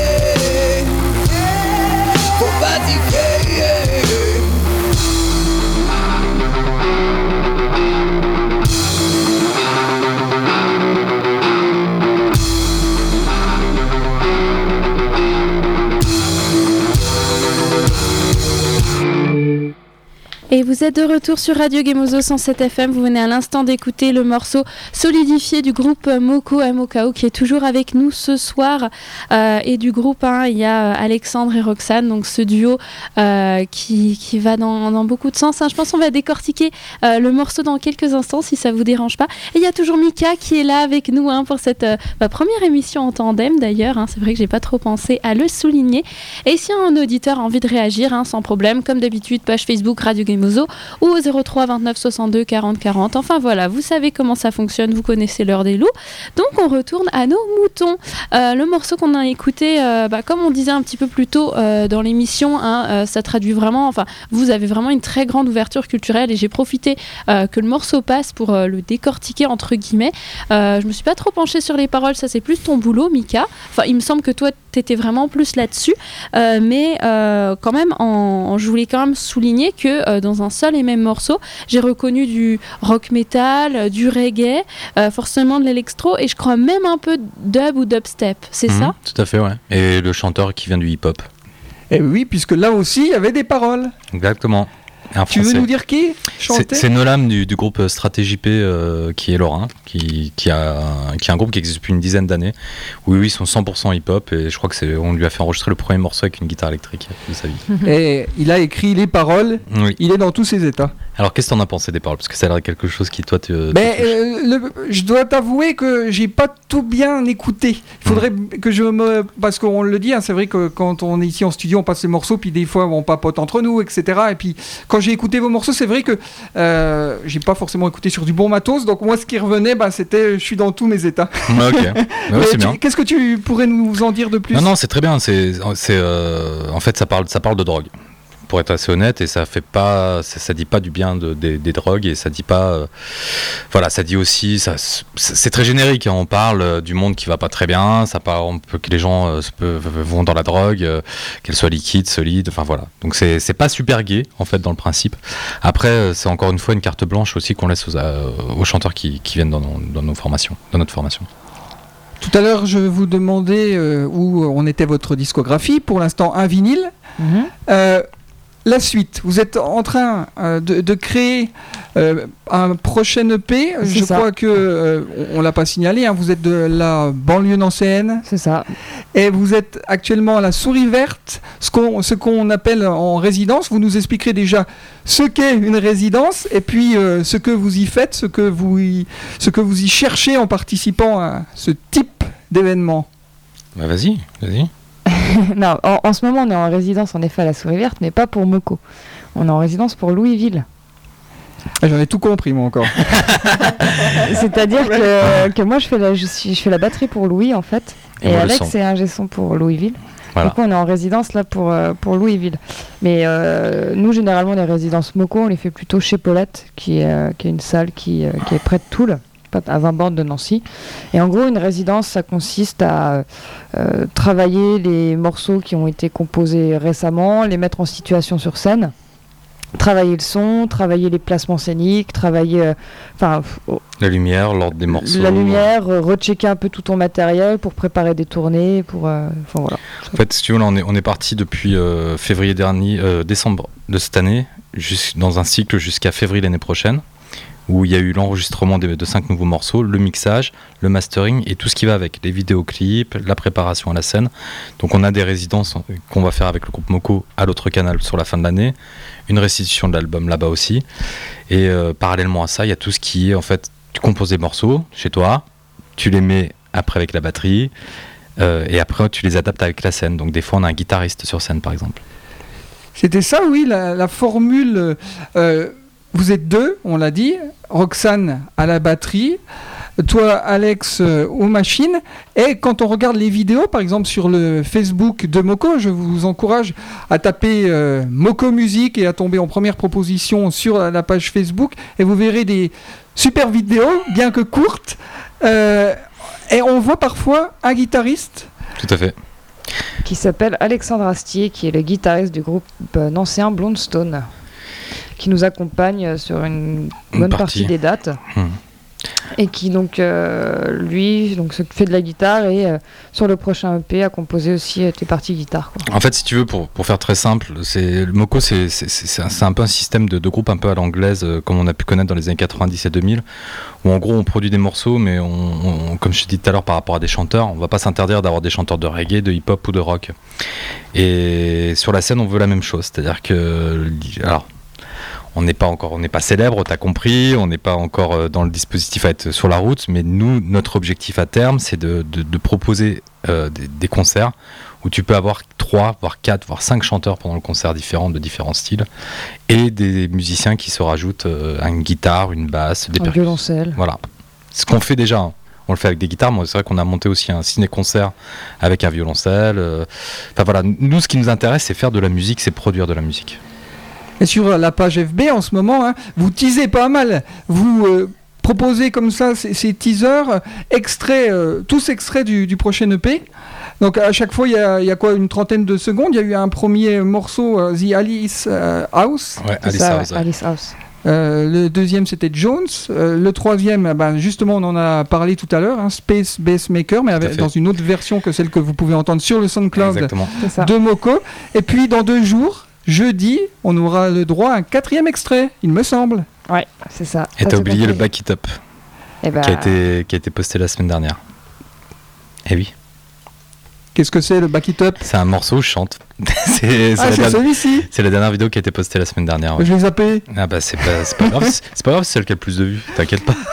faut pacifier. Et vous êtes de retour sur Radio Gemozo cent sept F M. Vous venez à l'instant d'écouter le morceau Solidifié du groupe Moko M O K O qui est toujours avec nous ce soir. Euh, et du groupe, hein, il y a Alexandre et Roxane, donc ce duo euh, qui, qui va dans, dans beaucoup de sens. Hein. Je pense qu'on va décortiquer euh, le morceau dans quelques instants si ça vous dérange pas. Et il y a toujours Mika qui est là avec nous hein, pour cette euh, ma première émission en tandem d'ailleurs. Hein. C'est vrai que j'ai pas trop pensé à le souligner. Et si un auditeur a envie de réagir, hein, sans problème, comme d'habitude, page Facebook Radio Gemozo ou au zéro trois vingt-neuf soixante-deux quarante quarante. Enfin voilà, vous savez comment ça fonctionne, vous connaissez l'heure des loups. Donc on retourne à nos moutons. Euh, le morceau qu'on a écouté, euh, bah, comme on disait un petit peu plus tôt euh, dans l'émission, hein, euh, ça traduit vraiment, enfin vous avez vraiment une très grande ouverture culturelle et j'ai profité euh, que le morceau passe pour euh, le décortiquer entre guillemets. Euh, je me suis pas trop penchée sur les paroles, ça c'est plus ton boulot Mika. Enfin il me semble que toi t'étais vraiment plus là-dessus. Euh, mais euh, quand même, en, je voulais quand même souligner que euh, dans un seul et même morceau, j'ai reconnu du rock metal, du reggae, euh, forcément de l'électro, et je crois même un peu dub ou dubstep. C'est Mhm, ça? Tout à fait, ouais. Et le chanteur qui vient du hip-hop. Et oui, puisque là aussi, il y avait des paroles. Exactement. Un Tu veux Français. nous dire qui C'est chantait? c'est Nolam du, du groupe Stratégie P euh, qui est lorrain, qui, qui, a, qui est un groupe qui existe depuis une dizaine d'années. Oui, oui, ils sont cent pour cent hip-hop et je crois que c'est, on lui a fait enregistrer le premier morceau avec une guitare électrique de sa vie. Et il a écrit les paroles, Oui. il est dans tous ses états. Alors qu'est-ce que t'en as pensé des paroles? Parce que ça a l'air quelque chose qui toi te... te Mais touche. euh, le- je dois t'avouer que j'ai pas tout bien écouté. Il faudrait que je me... Parce qu'on le dit, hein, c'est vrai que quand on est ici en studio, on passe les morceaux, puis des fois on papote entre nous, et cetera. Et puis quand j'ai écouté vos morceaux, c'est vrai que euh, j'ai pas forcément écouté sur du bon matos. Donc moi, ce qui revenait, bah, c'était je suis dans tous mes états. Ouais, ok. Ouais, Mais c'est tu- bien. Qu'est-ce que tu pourrais nous en dire de plus? Non, non, c'est très bien. C'est, c'est, euh, en fait, ça parle, ça parle de drogue. Pour être assez honnête, et ça fait pas, ça, ça dit pas du bien de, des, des drogues, et ça dit pas, euh, voilà, ça dit aussi, ça, c'est, c'est très générique. Hein, on parle euh, du monde qui va pas très bien, ça parle, on peut, que les gens euh, se peuvent- vont dans la drogue, euh, qu'elle soit liquide, solide, enfin voilà. Donc c'est, c'est pas super gai en fait dans le principe. Après, euh, c'est encore une fois une carte blanche aussi qu'on laisse aux, euh, aux chanteurs qui, qui viennent dans nos, dans nos formations, dans notre formation. Tout à l'heure, je vous demandais euh, où en était votre discographie. Pour l'instant, un vinyle. Mhm. Euh, La suite, vous êtes en train euh, de, de créer euh, un prochain E P. C'est Je ça. crois que euh, on, on l'a pas signalé. Hein, vous êtes de la banlieue nancéenne C'est ça. et vous êtes actuellement à la Souris Verte, ce qu'on ce qu'on appelle en résidence. Vous nous expliquerez déjà ce qu'est une résidence et puis euh, ce que vous y faites, ce que vous y, ce que vous y cherchez en participant à ce type d'événement. Bah vas-y, vas-y. Non, en, en ce moment, on est en résidence en effet à la Souris Verte, mais pas pour Moko. On est en résidence pour Louisville. Ah, j'en ai tout compris moi encore. C'est-à-dire que, que moi, je fais, la, je, suis- je fais la batterie pour Louis, en fait. Et Et, moi, le Alex, son. c'est un son pour Louisville. Voilà. Du coup, on est en résidence là pour, euh, pour Louisville. Mais euh, nous, généralement, les résidences Moko, on les fait plutôt chez Paulette, qui est, euh, qui est une salle qui, euh, qui est près de Toul, pas- à vingt bornes de Nancy. Et en gros, une résidence, ça consiste à euh, travailler les morceaux qui ont été composés récemment, les mettre en situation sur scène, travailler le son, travailler les placements scéniques, travailler euh, enfin, f- La lumière, l'ordre des morceaux. la lumière, euh, rechecker un peu tout ton matériel pour préparer des tournées, pour... euh, enfin, voilà. En fait, si tu veux, là, on est, on est parti depuis euh, février dernier, euh, décembre de cette année, jus- dans un cycle jusqu'à février l'année prochaine, où il y a eu l'enregistrement de, de cinq nouveaux morceaux, le mixage, le mastering et tout ce qui va avec, les vidéoclips, la préparation à la scène. Donc on a des résidences qu'on va faire avec le groupe Moko à l'autre canal sur la fin de l'année, une restitution de l'album là-bas aussi. Et euh, parallèlement à ça, il y a tout ce qui est, en fait, tu composes des morceaux chez toi, tu les mets après avec la batterie, euh, et après tu les adaptes avec la scène. Donc des fois on a un guitariste sur scène par exemple. C'était ça, oui, la, la formule. euh, vous êtes deux, on l'a dit. Roxane à la batterie, toi, Alex, euh, aux machines. Et quand on regarde les vidéos, par exemple sur le Facebook de Moko, je vous encourage à taper euh, Moko Musique et à tomber en première proposition sur la, la page Facebook. Et vous verrez des super vidéos, bien que courtes. Euh, et on voit parfois un guitariste. Tout à fait. Qui s'appelle Alexandre Astier, qui est le guitariste du groupe euh, nancéen Blonde Stone, qui nous accompagne euh, sur une Une bonne partie. partie des dates. Hmm. Et qui donc euh, lui donc se fait de la guitare et euh, sur le prochain E P a composé aussi euh, des parties guitare, quoi. En fait, si tu veux, pour, pour faire très simple, c'est, le Moko, c'est, c'est, c'est, c'est un, c'est un peu un système de, de groupe un peu à l'anglaise, euh, comme on a pu connaître dans les années quatre-vingt-dix et deux mille, où en gros on produit des morceaux, mais on, on- comme je te dis tout à l'heure par rapport à des chanteurs, on va pas s'interdire d'avoir des chanteurs de reggae, de hip-hop ou de rock. Et sur la scène, on veut la même chose, c'est-à-dire que, alors, on n'est pas encore, on n'est pas célèbre, t'as compris, on n'est pas encore euh, dans le dispositif à être sur la route, mais nous, notre objectif à terme, c'est de, de, de proposer euh, des, des concerts où tu peux avoir trois, voire quatre, voire cinq chanteurs pendant le concert différents, de différents styles, et des musiciens qui se rajoutent euh, à une guitare, une basse, des Un percussions. violoncelle. Voilà. Ce qu'on fait déjà, hein. On le fait avec des guitares, mais c'est vrai qu'on a monté aussi un ciné-concert avec un violoncelle. euh. Enfin voilà, nous, ce qui nous intéresse, c'est faire de la musique, c'est produire de la musique. Et sur la page F B en ce moment, hein, vous teasez pas mal. Vous euh, proposez comme ça ces, ces teasers, euh, extraits, euh, tous extraits du, du prochain E P. Donc à chaque fois, il y a, il y a quoi, une trentaine de secondes. Il y a eu un premier morceau, euh, The Alice euh, House. Ouais, C'est Alice ça, House, ouais, ouais. Alice House. Euh, le deuxième, c'était Jones. Euh, le troisième, eh ben, justement, on en a parlé tout à l'heure, hein, Space Bass Maker, mais Tout à avec, fait. dans une autre version que celle que vous pouvez entendre sur le SoundCloud Exactement. C'est ça. de Moko. Et puis, dans deux jours, jeudi, on aura le droit à un quatrième extrait, il me semble. Ouais, c'est ça. Et T'as t'as tout oublié le compris. Back It Up Eh ben, qui, a été, qui a été posté la semaine dernière. Eh oui, Qu'est-ce que c'est, le Back It Up? c'est un morceau où je chante. c'est, c'est Ah, la c'est dernière, celui-ci. c'est la dernière vidéo qui a été postée la semaine dernière. ouais. Je l'ai zappé. Ah bah c'est pas, c'est pas grave, c'est c'est pas grave, c'est celle qui a le plus de vues, t'inquiète pas.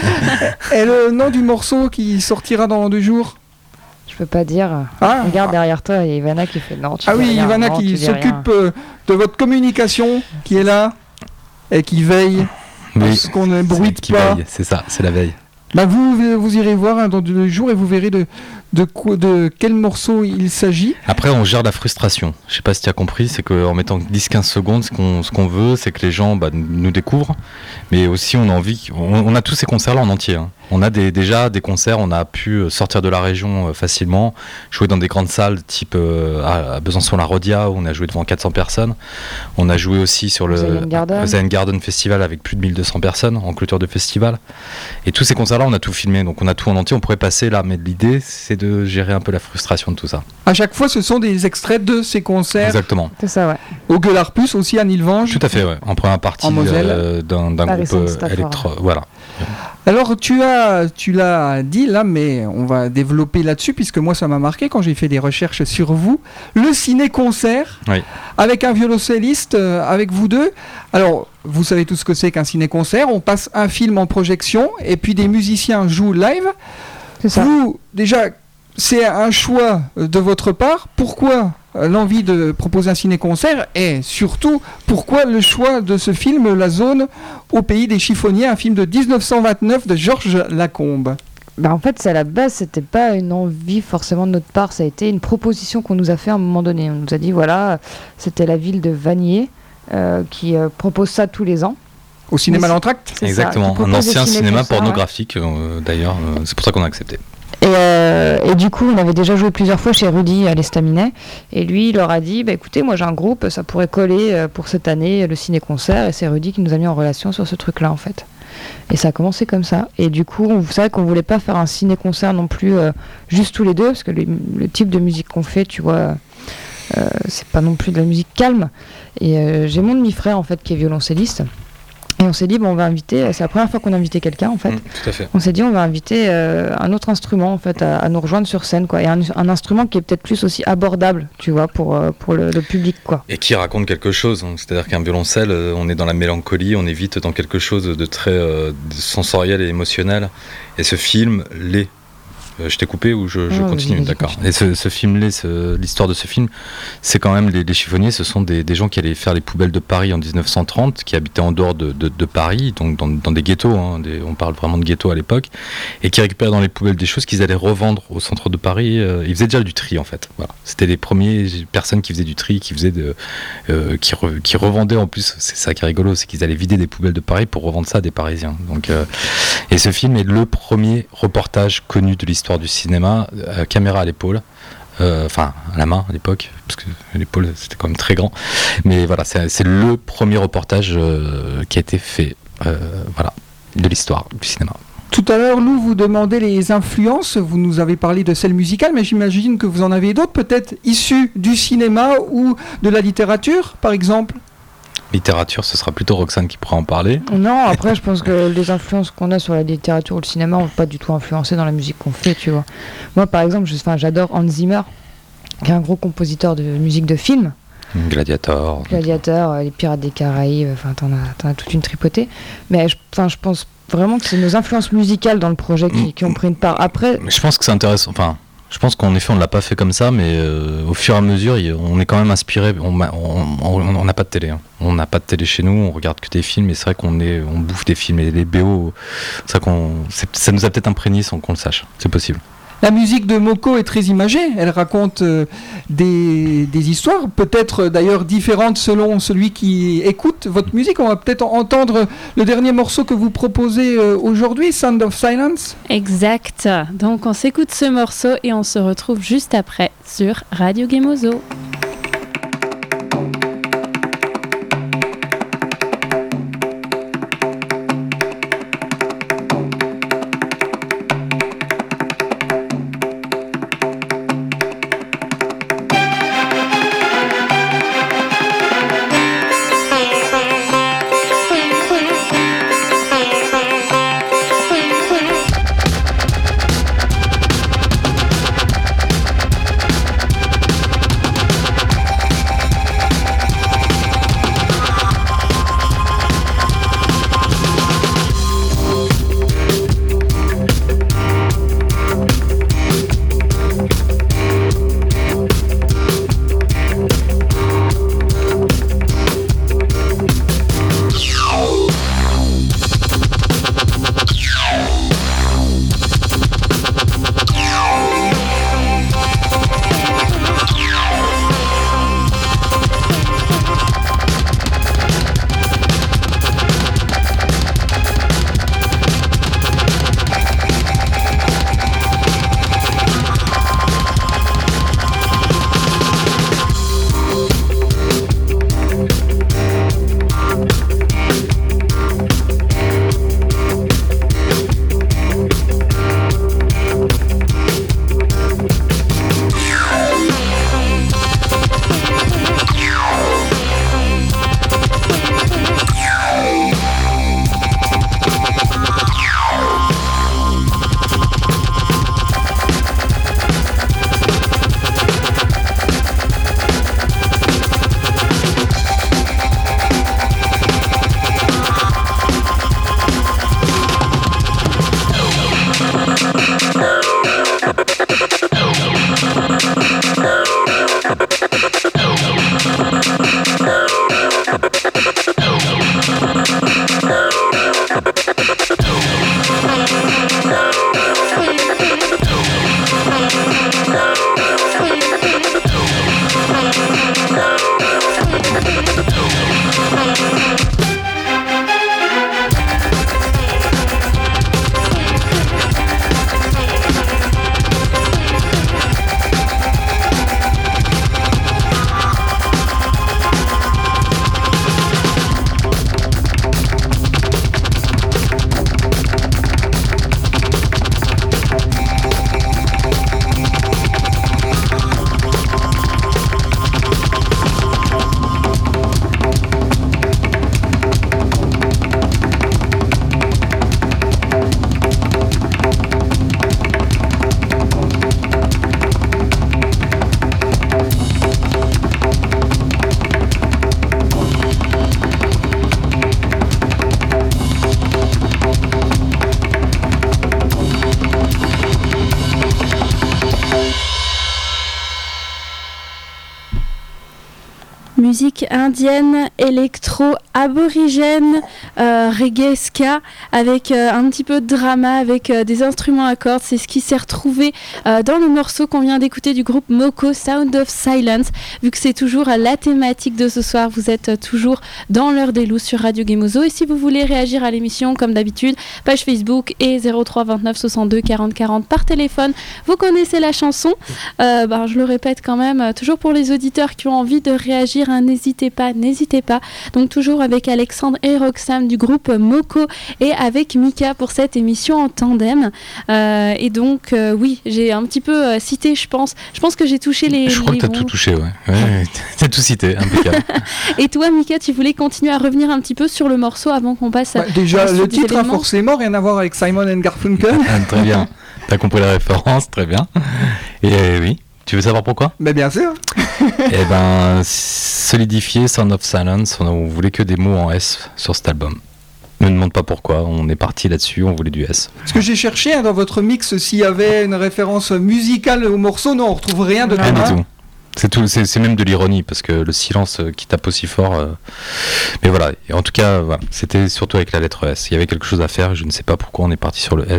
Et le nom du morceau qui sortira dans deux jours? je peux pas dire. Ah, Regarde derrière toi, il y a Ivana qui fait non. Tu ah dis oui, rien, Ivana non, tu qui dis rien. s'occupe euh, de votre communication, qui est là et qui veille à Oui, ce qu'on ne c'est bruite qui pas. veille, c'est ça, c'est la veille. Bah vous, vous irez voir hein, dans deux jours et vous verrez de, de, quoi, de quel morceau il s'agit. Après, on gère la frustration. Je sais pas si tu as compris, c'est qu'en mettant dix quinze secondes, ce qu'on, ce qu'on veut, c'est que les gens bah, nous découvrent. Mais aussi, on a envie. On, on a tous ces concerts-là en entier. Hein. On a des, déjà des concerts, on a pu sortir de la région euh, facilement, jouer dans des grandes salles type euh, à, à Besançon-la-Rodia, où on a joué devant quatre cents personnes. On a joué aussi sur le Zion Garden. Zion Garden Festival avec plus de mille deux cents personnes en clôture de festival. Et tous ces concerts-là, on a tout filmé, donc on a tout en entier. On pourrait passer là, mais l'idée, c'est de gérer un peu la frustration de tout ça. À chaque fois, ce sont des extraits de ces concerts Exactement. C'est ça, ouais. au Gueularpus, aussi à Nilvange. Tout à fait, ouais. En première partie En Moselle. euh, d'un, d'un Paris groupe euh, Saint-Stafford. électro. Voilà. Alors tu as, tu l'as dit là, mais on va développer là-dessus puisque moi ça m'a marqué quand j'ai fait des recherches sur vous. Le ciné-concert Oui. avec un violoncelliste, euh, avec vous deux. Alors vous savez tout ce que c'est qu'un ciné-concert. On passe un film en projection et puis des musiciens jouent live. C'est ça. Vous, déjà, c'est un choix de votre part. Pourquoi euh, l'envie de proposer un ciné-concert et surtout, pourquoi le choix de ce film, La Zone au pays des chiffonniers, un film de dix-neuf cent vingt-neuf de Georges Lacombe? Bah en fait, c'est à la base, c'était pas une envie forcément de notre part, ça a été une proposition qu'on nous a fait à un moment donné. On nous a dit, voilà, c'était la ville de Vanier euh, qui euh, propose ça tous les ans. Au cinéma Mais L'Entracte? C'est ça, Exactement. qui propose Un des ancien cinéma ciné-concerts, ouais. pornographique, euh, d'ailleurs. euh, c'est pour ça qu'on a accepté. Et, euh, et du coup, on avait déjà joué plusieurs fois chez Rudy à l'Estaminet. Et lui, il leur a dit, bah, écoutez, moi j'ai un groupe, ça pourrait coller euh, pour cette année, le ciné-concert. Et c'est Rudy qui nous a mis en relation sur ce truc-là, en fait. Et ça a commencé comme ça. Et du coup, on, vous savez qu'on voulait pas faire un ciné-concert non plus euh, juste tous les deux, parce que le, le type de musique qu'on fait, tu vois, euh, c'est pas non plus de la musique calme. Et euh, j'ai mon demi-frère, en fait, qui est violoncelliste. Et on s'est dit, bon, on va inviter, c'est la première fois qu'on a invité quelqu'un, en fait. Mm, tout à fait. On s'est dit, on va inviter euh, un autre instrument, en fait, à, à nous rejoindre sur scène, quoi. Et un, un instrument qui est peut-être plus aussi abordable, tu vois, pour, euh, pour le, le public, quoi. Et qui raconte quelque chose. hein. C'est-à-dire qu'un violoncelle, euh, on est dans la mélancolie, on est vite dans quelque chose de très euh, de sensoriel et émotionnel. Et ce film l'est. Euh, je t'ai coupé ou je, je Ah, continue? vas-y, vas-y, D'accord. continue. Et ce, ce film-là, ce- l'histoire de ce film, c'est quand même les, les chiffonniers, ce sont des, des gens qui allaient faire les poubelles de Paris en dix-neuf cent trente, qui habitaient en dehors de, de, de Paris, donc dans, dans des ghettos, hein, des- on parle vraiment de ghettos à l'époque, et qui récupéraient dans les poubelles des choses qu'ils allaient revendre au centre de Paris. euh, ils faisaient déjà du tri en fait. Voilà. C'était les premières personnes qui faisaient du tri, qui faisaient de, euh, qui, re- qui revendaient en plus. C'est ça qui est rigolo, c'est qu'ils allaient vider des poubelles de Paris pour revendre ça à des Parisiens. Donc, euh, et ce film est le premier reportage connu de l'histoire du cinéma, euh, caméra à l'épaule, euh, enfin à la main à l'époque, parce que l'épaule c'était quand même très grand. Mais voilà, c'est, c'est le premier reportage euh, qui a été fait, euh, voilà, de l'histoire du cinéma. Tout à l'heure, Lou, vous demandez les influences. Vous nous avez parlé de celles musicales, mais j'imagine que vous en avez d'autres, peut-être issues du cinéma ou de la littérature, par exemple. Littérature, ce sera plutôt Roxane qui pourra en parler. Non, après, je pense que les influences qu'on a sur la littérature ou le cinéma n'ont pas du tout influencé dans la musique qu'on fait, tu vois. Moi, par exemple, je, enfin, j'adore Hans Zimmer, qui est un gros compositeur de musique de film. Gladiator. Gladiateur, euh, les Pirates des Caraïbes, enfin, t'en as, t'en as toute une tripotée. Mais je, enfin, je pense vraiment que c'est nos influences musicales dans le projet qui, qui ont pris une part. Après, Mais je pense que c'est intéressant. Enfin, je pense qu'en effet, on ne l'a pas fait comme ça, mais euh, au fur et à mesure, il- on est quand même inspiré. On n'a on, on, on n'a pas de télé. hein. On n'a pas de télé chez nous, on regarde que des films, et c'est vrai qu'on est, on bouffe des films et les B O. C'est vrai qu'on, c'est- ça nous a peut-être imprégné sans qu'on le sache. C'est possible. La musique de Moko est très imagée, elle raconte euh, des, des histoires, peut-être euh, d'ailleurs différentes selon celui qui écoute votre musique. On va peut-être entendre le dernier morceau que vous proposez euh, aujourd'hui, Sound of Silence. Exact. Donc on s'écoute ce morceau et on se retrouve juste après sur Radio Gemozo. Musique indienne, électro, aborigène, euh, reggae, ska, avec euh, un petit peu de drama, avec euh, des instruments à cordes. C'est ce qui s'est retrouvé euh, dans le morceau qu'on vient d'écouter du groupe Moko, Sound of Silence. Vu que c'est toujours la thématique de ce soir, vous êtes toujours dans l'heure des loups sur Radio Gemozo. Et si vous voulez réagir à l'émission, comme d'habitude, page Facebook et zéro trois vingt-neuf soixante-deux quarante quarante par téléphone. Vous connaissez la chanson. Euh, ben, je le répète quand même, toujours pour les auditeurs qui ont envie de réagir, hein, n'hésitez pas, n'hésitez pas. Donc toujours avec Alexandre et Roxane du groupe Moko et avec Mika pour cette émission en tandem. Euh, et donc euh, oui, j'ai un petit peu euh, cité, je pense. Je pense que j'ai touché les. Je crois les que t'as bons. tout touché, ouais. ouais t'as tout cité, impeccable. Et toi, Mika, tu voulais continuer à revenir un petit peu sur le morceau avant qu'on passe à. Bah, déjà, à le titre a éléments. forcément rien à voir avec Simon and Garfunkel. Ah, très bien. T'as compris la référence, très bien. Et euh, oui. Tu veux savoir pourquoi? Mais bien sûr. Eh ben, solidifier Sound of Silence, on voulait que des mots en S sur cet album. Ne me demande pas pourquoi, on est parti là-dessus, on voulait du S. Parce que j'ai cherché hein, dans votre mix s'il y avait une référence musicale au morceau, non, on retrouve rien de Rien commun. du tout. C'est, tout c'est, c'est même de l'ironie, parce que le silence qui tape aussi fort. Euh... Mais voilà, et en tout cas, voilà, c'était surtout avec la lettre S. Il y avait quelque chose à faire, je ne sais pas pourquoi on est parti sur le S.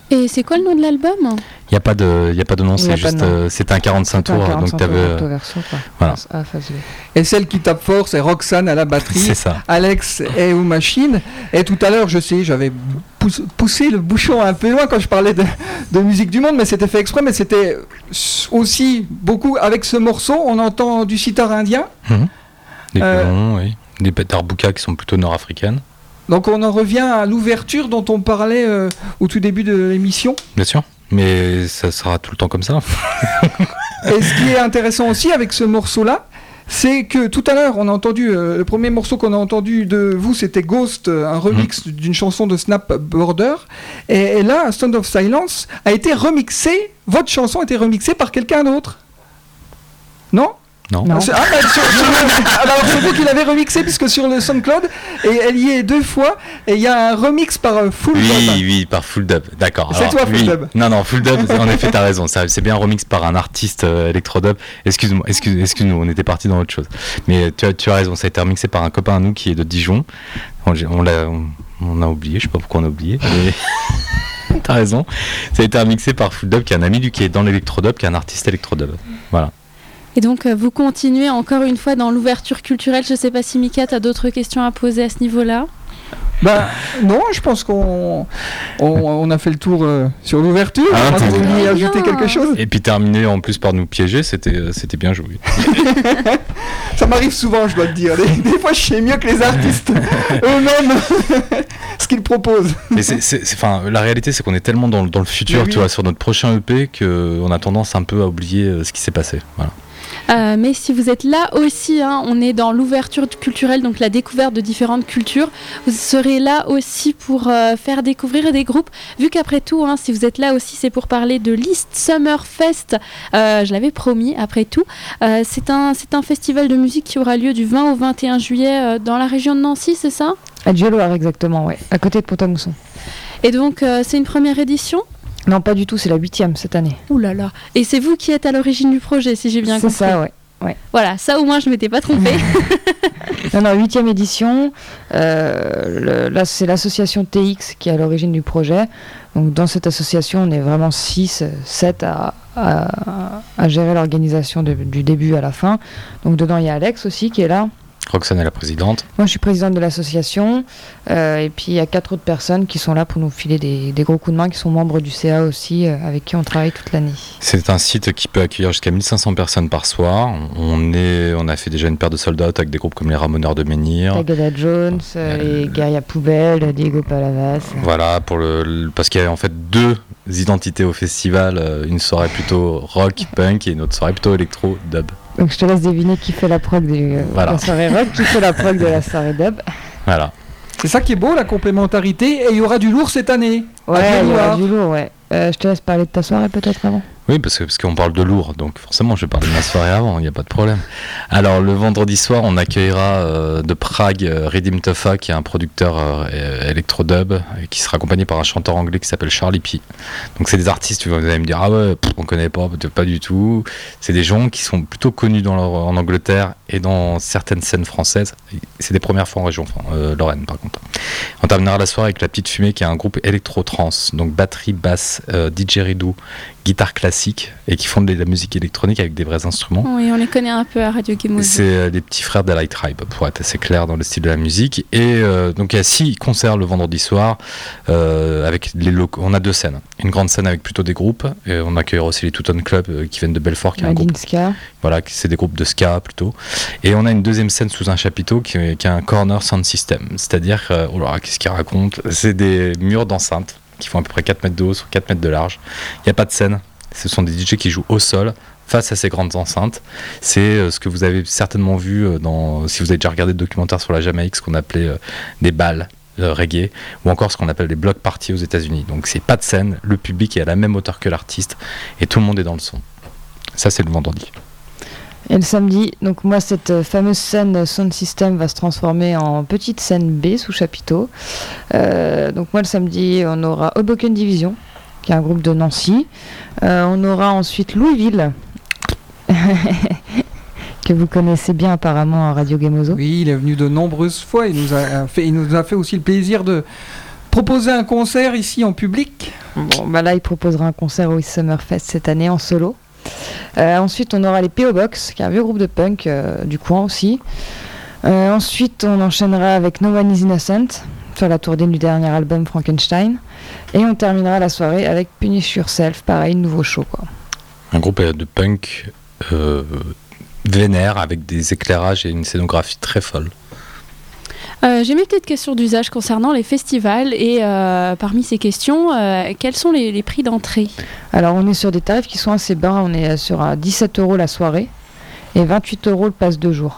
Et c'est quoi le nom de l'album ? Il n'y a pas de, il y a pas de nom, Il y a c'est pas juste, de nom. euh, c'était un quarante-cinq C'est un tours, quarante-cinq donc t'avais, tours, euh, recto verso, quoi. voilà. Face A, face B. Et celle qui tape fort, c'est Roxane à la batterie. c'est ça. Alex est aux machines. Et tout à l'heure, je sais, j'avais pouss- poussé le bouchon un peu loin quand je parlais de, de musique du monde, mais c'était fait exprès. Mais c'était aussi beaucoup avec ce morceau. On entend du sitar indien. Mhm. Des Euh, colons, oui. Des darbuka qui sont plutôt nord-africaines, Donc on en revient à l'ouverture dont on parlait euh, au tout début de l'émission. bien sûr. Mais ça sera tout le temps comme ça. Et ce qui est intéressant aussi avec ce morceau-là, c'est que tout à l'heure, on a entendu, euh, le premier morceau qu'on a entendu de vous, c'était Ghost, euh, un remix d'une chanson de Snap Border. Et, et là, Sound of Silence a été remixé, votre chanson a été remixée par quelqu'un d'autre. Non Non. Non. C'est- ah, bah, sur- sur le- alors c'est vous qui l'avez remixé, puisque sur le SoundCloud, et elle y est deux fois, et il y a un remix par euh, Full Oui, Dub. oui, par Full Dub, d'accord. C'est Alors, toi, Full oui. Dub. Non, non, Full Dub, en effet, t'as raison. Ça, c'est bien un remix par un artiste euh, électro-dub. Excuse-moi, excuse, excuse-nous, on était parti dans autre chose. Mais tu as, tu as raison, ça a été remixé par un copain à nous qui est de Dijon. On, on l'a, on, on a oublié, je sais pas pourquoi on a oublié. Mais... t'as raison. Ça a été remixé par Full Dub, qui est un ami du qui est dans l'électro-dub, qui est un artiste électro-dub. Voilà. Et donc, euh, vous continuez encore une fois dans l'ouverture culturelle. Je ne sais pas si Mika, tu as d'autres questions à poser à ce niveau-là. Ben non, je pense qu'on on, on a fait le tour euh, sur l'ouverture. Ah, On t'es- va y Très ajouter bien. quelque chose. Et puis terminer en plus par nous piéger, c'était, euh, c'était bien joué. Ça m'arrive souvent, je dois te dire. Des, des fois, je sais mieux que les artistes eux-mêmes ce qu'ils proposent. Mais c'est, c'est, c'est- enfin, la réalité, c'est qu'on est tellement dans, le- dans le futur, Mais oui. tu vois, sur notre prochain E P, qu'on a tendance un peu à oublier euh, ce qui s'est passé. Voilà. Euh, mais si vous êtes là aussi, hein, on est dans l'ouverture culturelle, donc la découverte de différentes cultures. Vous serez là aussi pour euh, faire découvrir des groupes. Vu qu'après tout, hein, si vous êtes là aussi, c'est pour parler de l'East Summer Fest. Euh, je l'avais promis, après tout. Euh, c'est un, c'est un festival de musique qui aura lieu du vingt au vingt et un juillet euh, dans la région de Nancy, c'est ça ? À Dieu-Loire, exactement, ouais. À côté de Pont-à-Mousson. Et donc, euh, c'est une première édition ? Non, pas du tout, c'est la huitième cette année. Ouh là là. Et c'est vous qui êtes à l'origine du projet, si j'ai bien C'est compris. ça, ouais. Voilà, ça au moins je m'étais pas trompée. Non, non, huitième édition. Euh, le- là, c'est l'association T X qui est à l'origine du projet. Donc, dans cette association, on est vraiment six, sept à, à, à gérer l'organisation de- du début à la fin. Donc, dedans, il y a Alex aussi qui est là. Roxane est la présidente. Moi, je suis présidente de l'association. Euh, et puis, il y a quatre autres personnes qui sont là pour nous filer des, des gros coups de main, qui sont membres du C A aussi, euh, avec qui on travaille toute l'année. C'est un site qui peut accueillir jusqu'à mille cinq cents personnes par soir. On, est, on a fait déjà une paire de sold out avec des groupes comme les Ramoneurs de Menhir. Tagada Jones, euh, les Guerilla Poubelle, Diego Palavas. Voilà, pour le, le- parce qu'il y a en fait deux identités au festival. euh, Une soirée plutôt rock, punk et une autre soirée plutôt électro, dub. Donc, je te laisse deviner qui fait la prog de euh, Voilà. la soirée rock, qui fait la prog de la soirée dub. Voilà. C'est ça qui est beau, la complémentarité. Et il y aura du lourd cette année. À Ouais, il y Dieu-Loire. aura du lourd, ouais. Euh, je te laisse parler de ta soirée peut-être avant. Oui, parce que parce qu'on parle de lourd, donc forcément je vais parler de ma soirée avant, il n'y a pas de problème. Alors le vendredi soir, on accueillera euh, de Prague euh, Redim Tuffa, qui est un producteur euh, électro-dub, euh, qui sera accompagné par un chanteur anglais qui s'appelle Charlie P. Donc c'est des artistes, vous allez me dire, ah ouais, pff, on connaît pas, peut-être pas du tout. C'est des gens qui sont plutôt connus dans leur- en Angleterre et dans certaines scènes françaises. C'est des premières fois en région enfin, euh, Lorraine par contre. On terminera la soirée avec La Petite Fumée, qui est un groupe électro-trance, donc batterie, basse, euh, D J Ridou, guitare classique, et qui font de la musique électronique avec des vrais instruments. Oui, on les connaît un peu à Radio Game C'est euh, les petits frères d'Ali Tribe, pour être assez clair dans le style de la musique. Et euh, donc il y a six concerts le vendredi soir, euh, avec les locaux. On a deux scènes. Une grande scène avec plutôt des groupes. Et on accueillera aussi les Touton Club euh, qui viennent de Belfort, qui est un groupe. Ska. Voilà, qui- c'est des groupes de ska plutôt. Et on a une deuxième scène sous un chapiteau qui est, qui est un corner sound system. C'est-à-dire, euh, oh là là, qu'est-ce qu'il raconte ? C'est des murs d'enceinte qui font à peu près quatre mètres de haut sur quatre mètres de large. Il n'y a pas de scène. Ce sont des D J qui jouent au sol face à ces grandes enceintes. C'est euh, ce que vous avez certainement vu euh, dans, si vous avez déjà regardé le documentaire sur la Jamaïque, ce qu'on appelait euh, des balles euh, reggae, ou encore ce qu'on appelle des block parties aux États-Unis. Donc c'est pas de scène, le public est à la même hauteur que l'artiste et tout le monde est dans le son. Ça c'est le vendredi. Et le samedi, donc moi cette euh, fameuse scène sound system va se transformer en petite scène B sous chapiteau. Euh, donc moi le samedi on aura Hoboken Division, qui est un groupe de Nancy. Euh, on aura ensuite Louisville, que vous connaissez bien apparemment à Radio Gamozo. Oui, il est venu de nombreuses fois. Il nous a fait, il nous a fait aussi le plaisir de proposer un concert ici en public. Bon, bah là, il proposera un concert au Summerfest cette année en solo. Euh, ensuite, on aura les P O Box, qui est un vieux groupe de punk euh, du coin aussi. Euh, ensuite, on enchaînera avec No One Is Innocent, sur la tournée du dernier album Frankenstein. Et on terminera la soirée avec Punish Yourself, pareil, nouveau show, quoi. Un groupe de punk euh, vénère, avec des éclairages et une scénographie très folle. Euh, j'ai mes petites questions d'usage concernant les festivals et euh, parmi ces questions, euh, quels sont les, les prix d'entrée ? Alors, on est sur des tarifs qui sont assez bas. On est sur à dix-sept euros la soirée et vingt-huit euros le passe deux jours.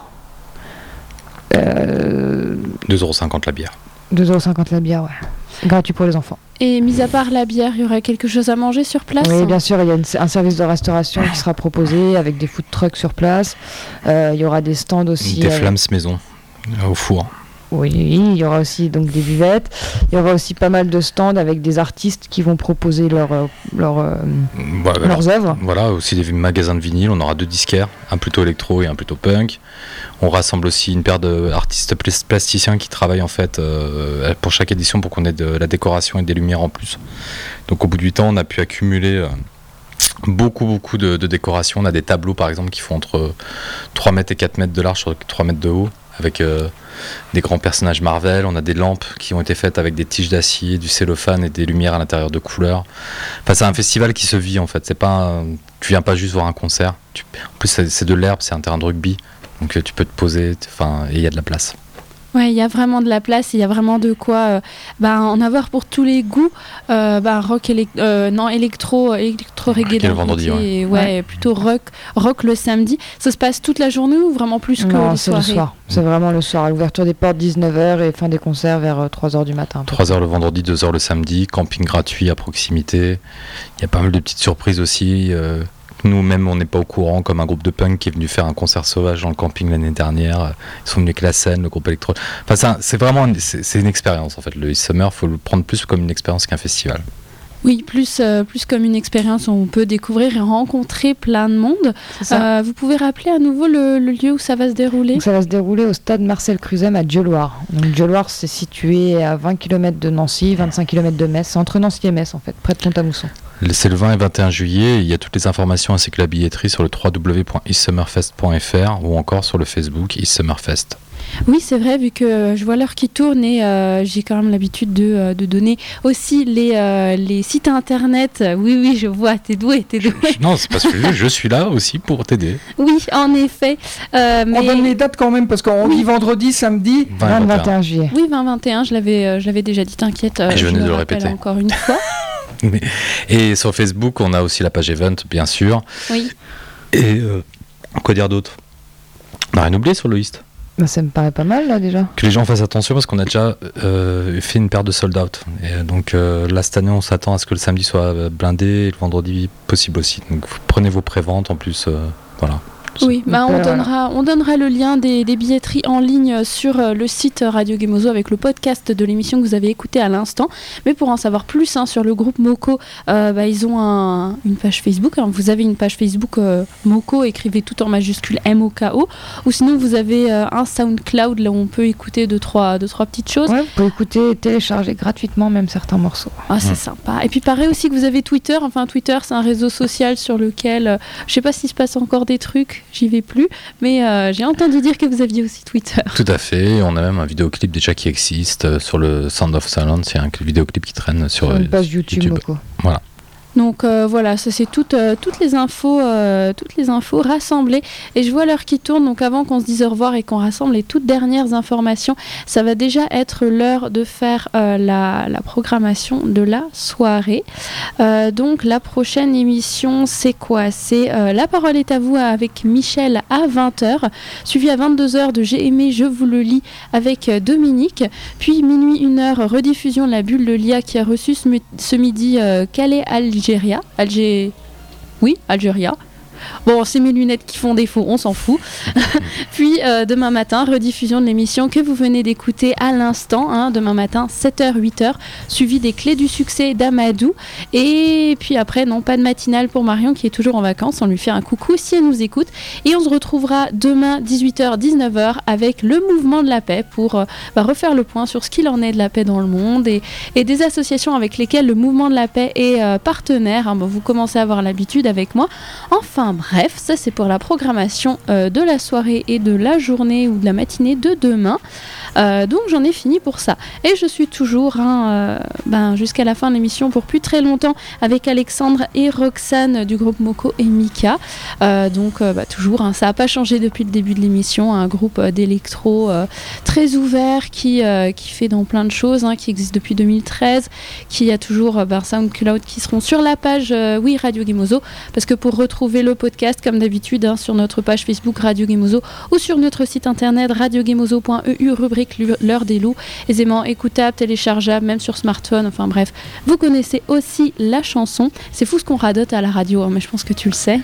Euh... deux euros cinquante la bière. deux euros cinquante la bière, ouais. Gratuit pour les enfants. Et mis à part la bière, il y aurait quelque chose à manger sur place ? Oui, bien sûr, il y a une, un service de restauration qui sera proposé avec des food trucks sur place. Euh, il y aura des stands aussi. Des avec... flammes maison au four. Oui, il y aura aussi donc des buvettes. Il y aura aussi pas mal de stands avec des artistes qui vont proposer leur, leur, euh, voilà, leurs œuvres. Voilà, aussi des magasins de vinyle. On aura deux disquaires, un plutôt électro et un plutôt punk. On rassemble aussi une paire d'artistes plasticiens qui travaillent en fait euh, pour chaque édition pour qu'on ait de la décoration et des lumières en plus. Donc au bout du temps, on a pu accumuler euh, beaucoup beaucoup de, de décorations. On a des tableaux par exemple qui font entre trois mètres et quatre mètres de large sur trois mètres de haut, avec euh, des grands personnages Marvel. On a des lampes qui ont été faites avec des tiges d'acier, du cellophane et des lumières à l'intérieur de couleurs. Enfin, c'est un festival qui se vit en fait. C'est pas un... Tu viens pas juste voir un concert. Tu... En plus, c'est, c'est de l'herbe, c'est un terrain de rugby. Donc tu peux te poser, enfin, et il y a de la place. Ouais, il y a vraiment de la place, il y a vraiment de quoi euh, bah, en avoir pour tous les goûts. Euh, bah, rock, élec- euh, non, électro, électro reggae le vendredi, ouais. Et, ouais, ouais, plutôt rock, rock le samedi. Ça se passe toute la journée ou vraiment plus que non, les c'est soirées ? le soir. C'est vraiment le soir. À l'ouverture des portes dix-neuf heures et fin des concerts vers euh, trois heures du matin. trois heures le vendredi, deux heures le samedi, camping gratuit à proximité. Il y a pas mal de petites surprises aussi. Euh... Nous-mêmes, on n'est pas au courant, comme un groupe de punk qui est venu faire un concert sauvage dans le camping l'année dernière. Ils sont venus avec la scène, le groupe électro. Enfin, c'est, un, c'est vraiment une, c'est, c'est une expérience, en fait. Le Summer, il faut le prendre plus comme une expérience qu'un festival. Oui, plus, euh, plus comme une expérience où on peut découvrir et rencontrer plein de monde. Euh, vous pouvez rappeler à nouveau le, le lieu où ça va se dérouler ? Donc ça va se dérouler au stade Marcel Cruzem à Dieuloir. Donc Dieuloir, c'est situé à vingt kilomètres de Nancy, vingt-cinq kilomètres de Metz. C'est entre Nancy et Metz, en fait, près de Pont-à-Mousson. C'est le vingt et vingt et un juillet. Il y a toutes les informations ainsi que la billetterie sur le w w w point east summerfest point f r ou encore sur le Facebook East Summerfest. Oui, c'est vrai, vu que je vois l'heure qui tourne et euh, j'ai quand même l'habitude de, euh, de donner aussi les, euh, les sites internet. Oui, oui, je vois, t'es doué, t'es doué. Je, non, c'est parce que je, je suis là aussi pour t'aider. Oui, en effet. Euh, mais... On donne les dates quand même, parce qu'on oui. dit vendredi, samedi. vingt vingt et un juillet. Oui, vingt vingt et un, je l'avais, euh, je l'avais déjà dit, t'inquiète. Euh, je venais je de le rappelle répéter. Encore une fois. Et sur Facebook, on a aussi la page Event, bien sûr. Oui. Et euh, quoi dire d'autre ? On n'a rien oublié sur le list. Bah, ça me paraît pas mal, là, déjà. Que les gens fassent attention parce qu'on a déjà euh, fait une paire de sold out. Et donc euh, là, cette année, on s'attend à ce que le samedi soit blindé et le vendredi possible aussi. Donc vous prenez vos préventes en plus. Euh, voilà. Oui, bah on, euh, donnera, on donnera le lien des, des billetteries en ligne sur euh, le site Radio Gemozo avec le podcast de l'émission que vous avez écouté à l'instant. Mais pour en savoir plus hein, sur le groupe Moko, euh, bah, ils ont un, une page Facebook. Hein. Vous avez une page Facebook euh, Moko, écrivez tout en majuscule M O K O. Ou sinon, vous avez euh, un SoundCloud là où on peut écouter deux, trois, deux, trois petites choses. Ouais, vous pouvez écouter et télécharger gratuitement même certains morceaux. Ah, c'est Mmh. sympa. Et puis pareil aussi que vous avez Twitter. Enfin, Twitter, c'est un réseau social sur lequel, euh, je sais pas s'il se passe encore des trucs. J'y vais plus, mais euh, j'ai entendu dire que vous aviez aussi Twitter. Tout à fait, on a même un vidéoclip déjà qui existe euh, sur le Sound of Silence, il y a un vidéoclip qui traîne sur, Sur une euh, page YouTube, YouTube. Moko. Voilà. Donc euh, voilà, ça c'est toutes, euh, toutes les infos, euh, toutes les infos rassemblées. Et je vois l'heure qui tourne, donc avant qu'on se dise au revoir et qu'on rassemble les toutes dernières informations, ça va déjà être l'heure de faire euh, la, la programmation de la soirée. Euh, donc la prochaine émission, c'est quoi ? C'est euh, La parole est à vous avec Michel à vingt heures, suivi à vingt-deux heures de J'ai aimé, je vous le lis avec euh, Dominique. Puis minuit, une heure, rediffusion de la bulle de l'I A qui a reçu ce, ce midi euh, Calais Algérie. Alger... Oui, Algérie. Bon, c'est mes lunettes qui font défaut, on s'en fout. Puis euh, demain matin, rediffusion de l'émission que vous venez d'écouter à l'instant, hein, demain matin, sept heures, huit heures, suivi des clés du succès d'Amadou. Et puis après, non, pas de matinale pour Marion qui est toujours en vacances. On lui fait un coucou si elle nous écoute. Et on se retrouvera demain, dix-huit heures, dix-neuf heures, avec le mouvement de la paix pour euh, bah, refaire le point sur ce qu'il en est de la paix dans le monde et, et des associations avec lesquelles le mouvement de la paix est euh, partenaire. Hein, bon, vous commencez à avoir l'habitude avec moi. Enfin bref, ça c'est pour la programmation euh, de la soirée et de la journée ou de la matinée de demain. Euh, donc j'en ai fini pour ça. Et je suis toujours hein, euh, ben, jusqu'à la fin de l'émission pour plus très longtemps avec Alexandre et Roxane du groupe Moko et Mika. Euh, donc euh, bah, toujours, hein, ça n'a pas changé depuis le début de l'émission. Un groupe euh, d'électro euh, très ouvert qui, euh, qui fait dans plein de choses, hein, qui existe depuis deux mille treize, qui a toujours euh, ben, SoundCloud qui seront sur la page euh, oui Radio Gemozo, parce que pour retrouver le podcast comme d'habitude hein, sur notre page Facebook Radio Gemozo ou sur notre site internet radio gemozo point e u rubrique l'heure des loups, aisément écoutable, téléchargeable, même sur smartphone, enfin bref, vous connaissez aussi la chanson. C'est fou ce qu'on radote à la radio, hein, mais je pense que tu le sais.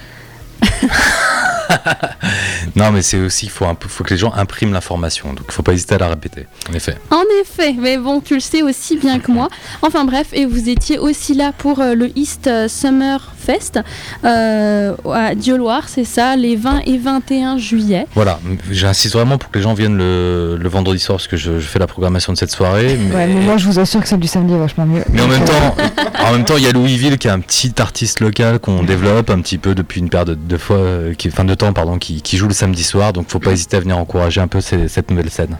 Non, mais c'est aussi, il faut, faut que les gens impriment l'information, donc il ne faut pas hésiter à la répéter, en effet. En effet, mais bon, tu le sais aussi bien que moi. Enfin bref, et vous étiez aussi là pour euh, le East Summer Fest euh, à Dieuloir, c'est ça, les vingt et vingt et un juillet. Voilà, j'insiste vraiment pour que les gens viennent le, le vendredi soir, parce que je, je fais la programmation de cette soirée. Mais... Ouais, mais moi je vous assure que celle du samedi est vachement mieux. Mais en même temps, en même temps, il y a Louisville qui est un petit artiste local qu'on développe un petit peu depuis une paire de, de fois, euh, qui, enfin de temps, pardon, qui, qui joue le samedi soir, donc faut pas hésiter à venir encourager un peu ces, cette nouvelle scène.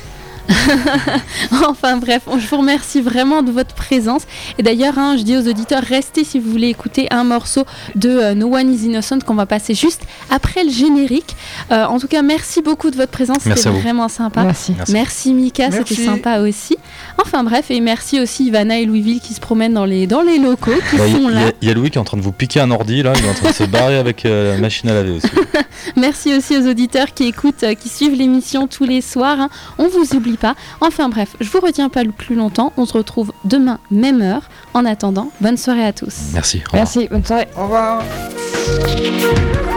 Enfin bref, je vous remercie vraiment de votre présence. Et d'ailleurs, hein, je dis aux auditeurs, restez si vous voulez écouter un morceau de euh, No One Is Innocent qu'on va passer juste après le générique. Euh, en tout cas, merci beaucoup de votre présence, c'était vraiment sympa. Merci. Merci, merci Mika, Merci. C'était sympa aussi. Enfin bref, et merci aussi Ivana et Louisville qui se promènent dans les, dans les locaux, qui Bah, sont y, là. y, y a Louis qui est en train de vous piquer un ordi là, il est en train de se barrer avec euh, la machine à laver aussi. Merci aussi aux auditeurs qui écoutent, euh, qui suivent l'émission tous les soirs. Hein. On vous oublie pas. Enfin bref, je vous retiens pas le plus longtemps. On se retrouve demain, même heure. En attendant, bonne soirée à tous. Merci. Au revoir. Merci, bonne soirée. Au revoir.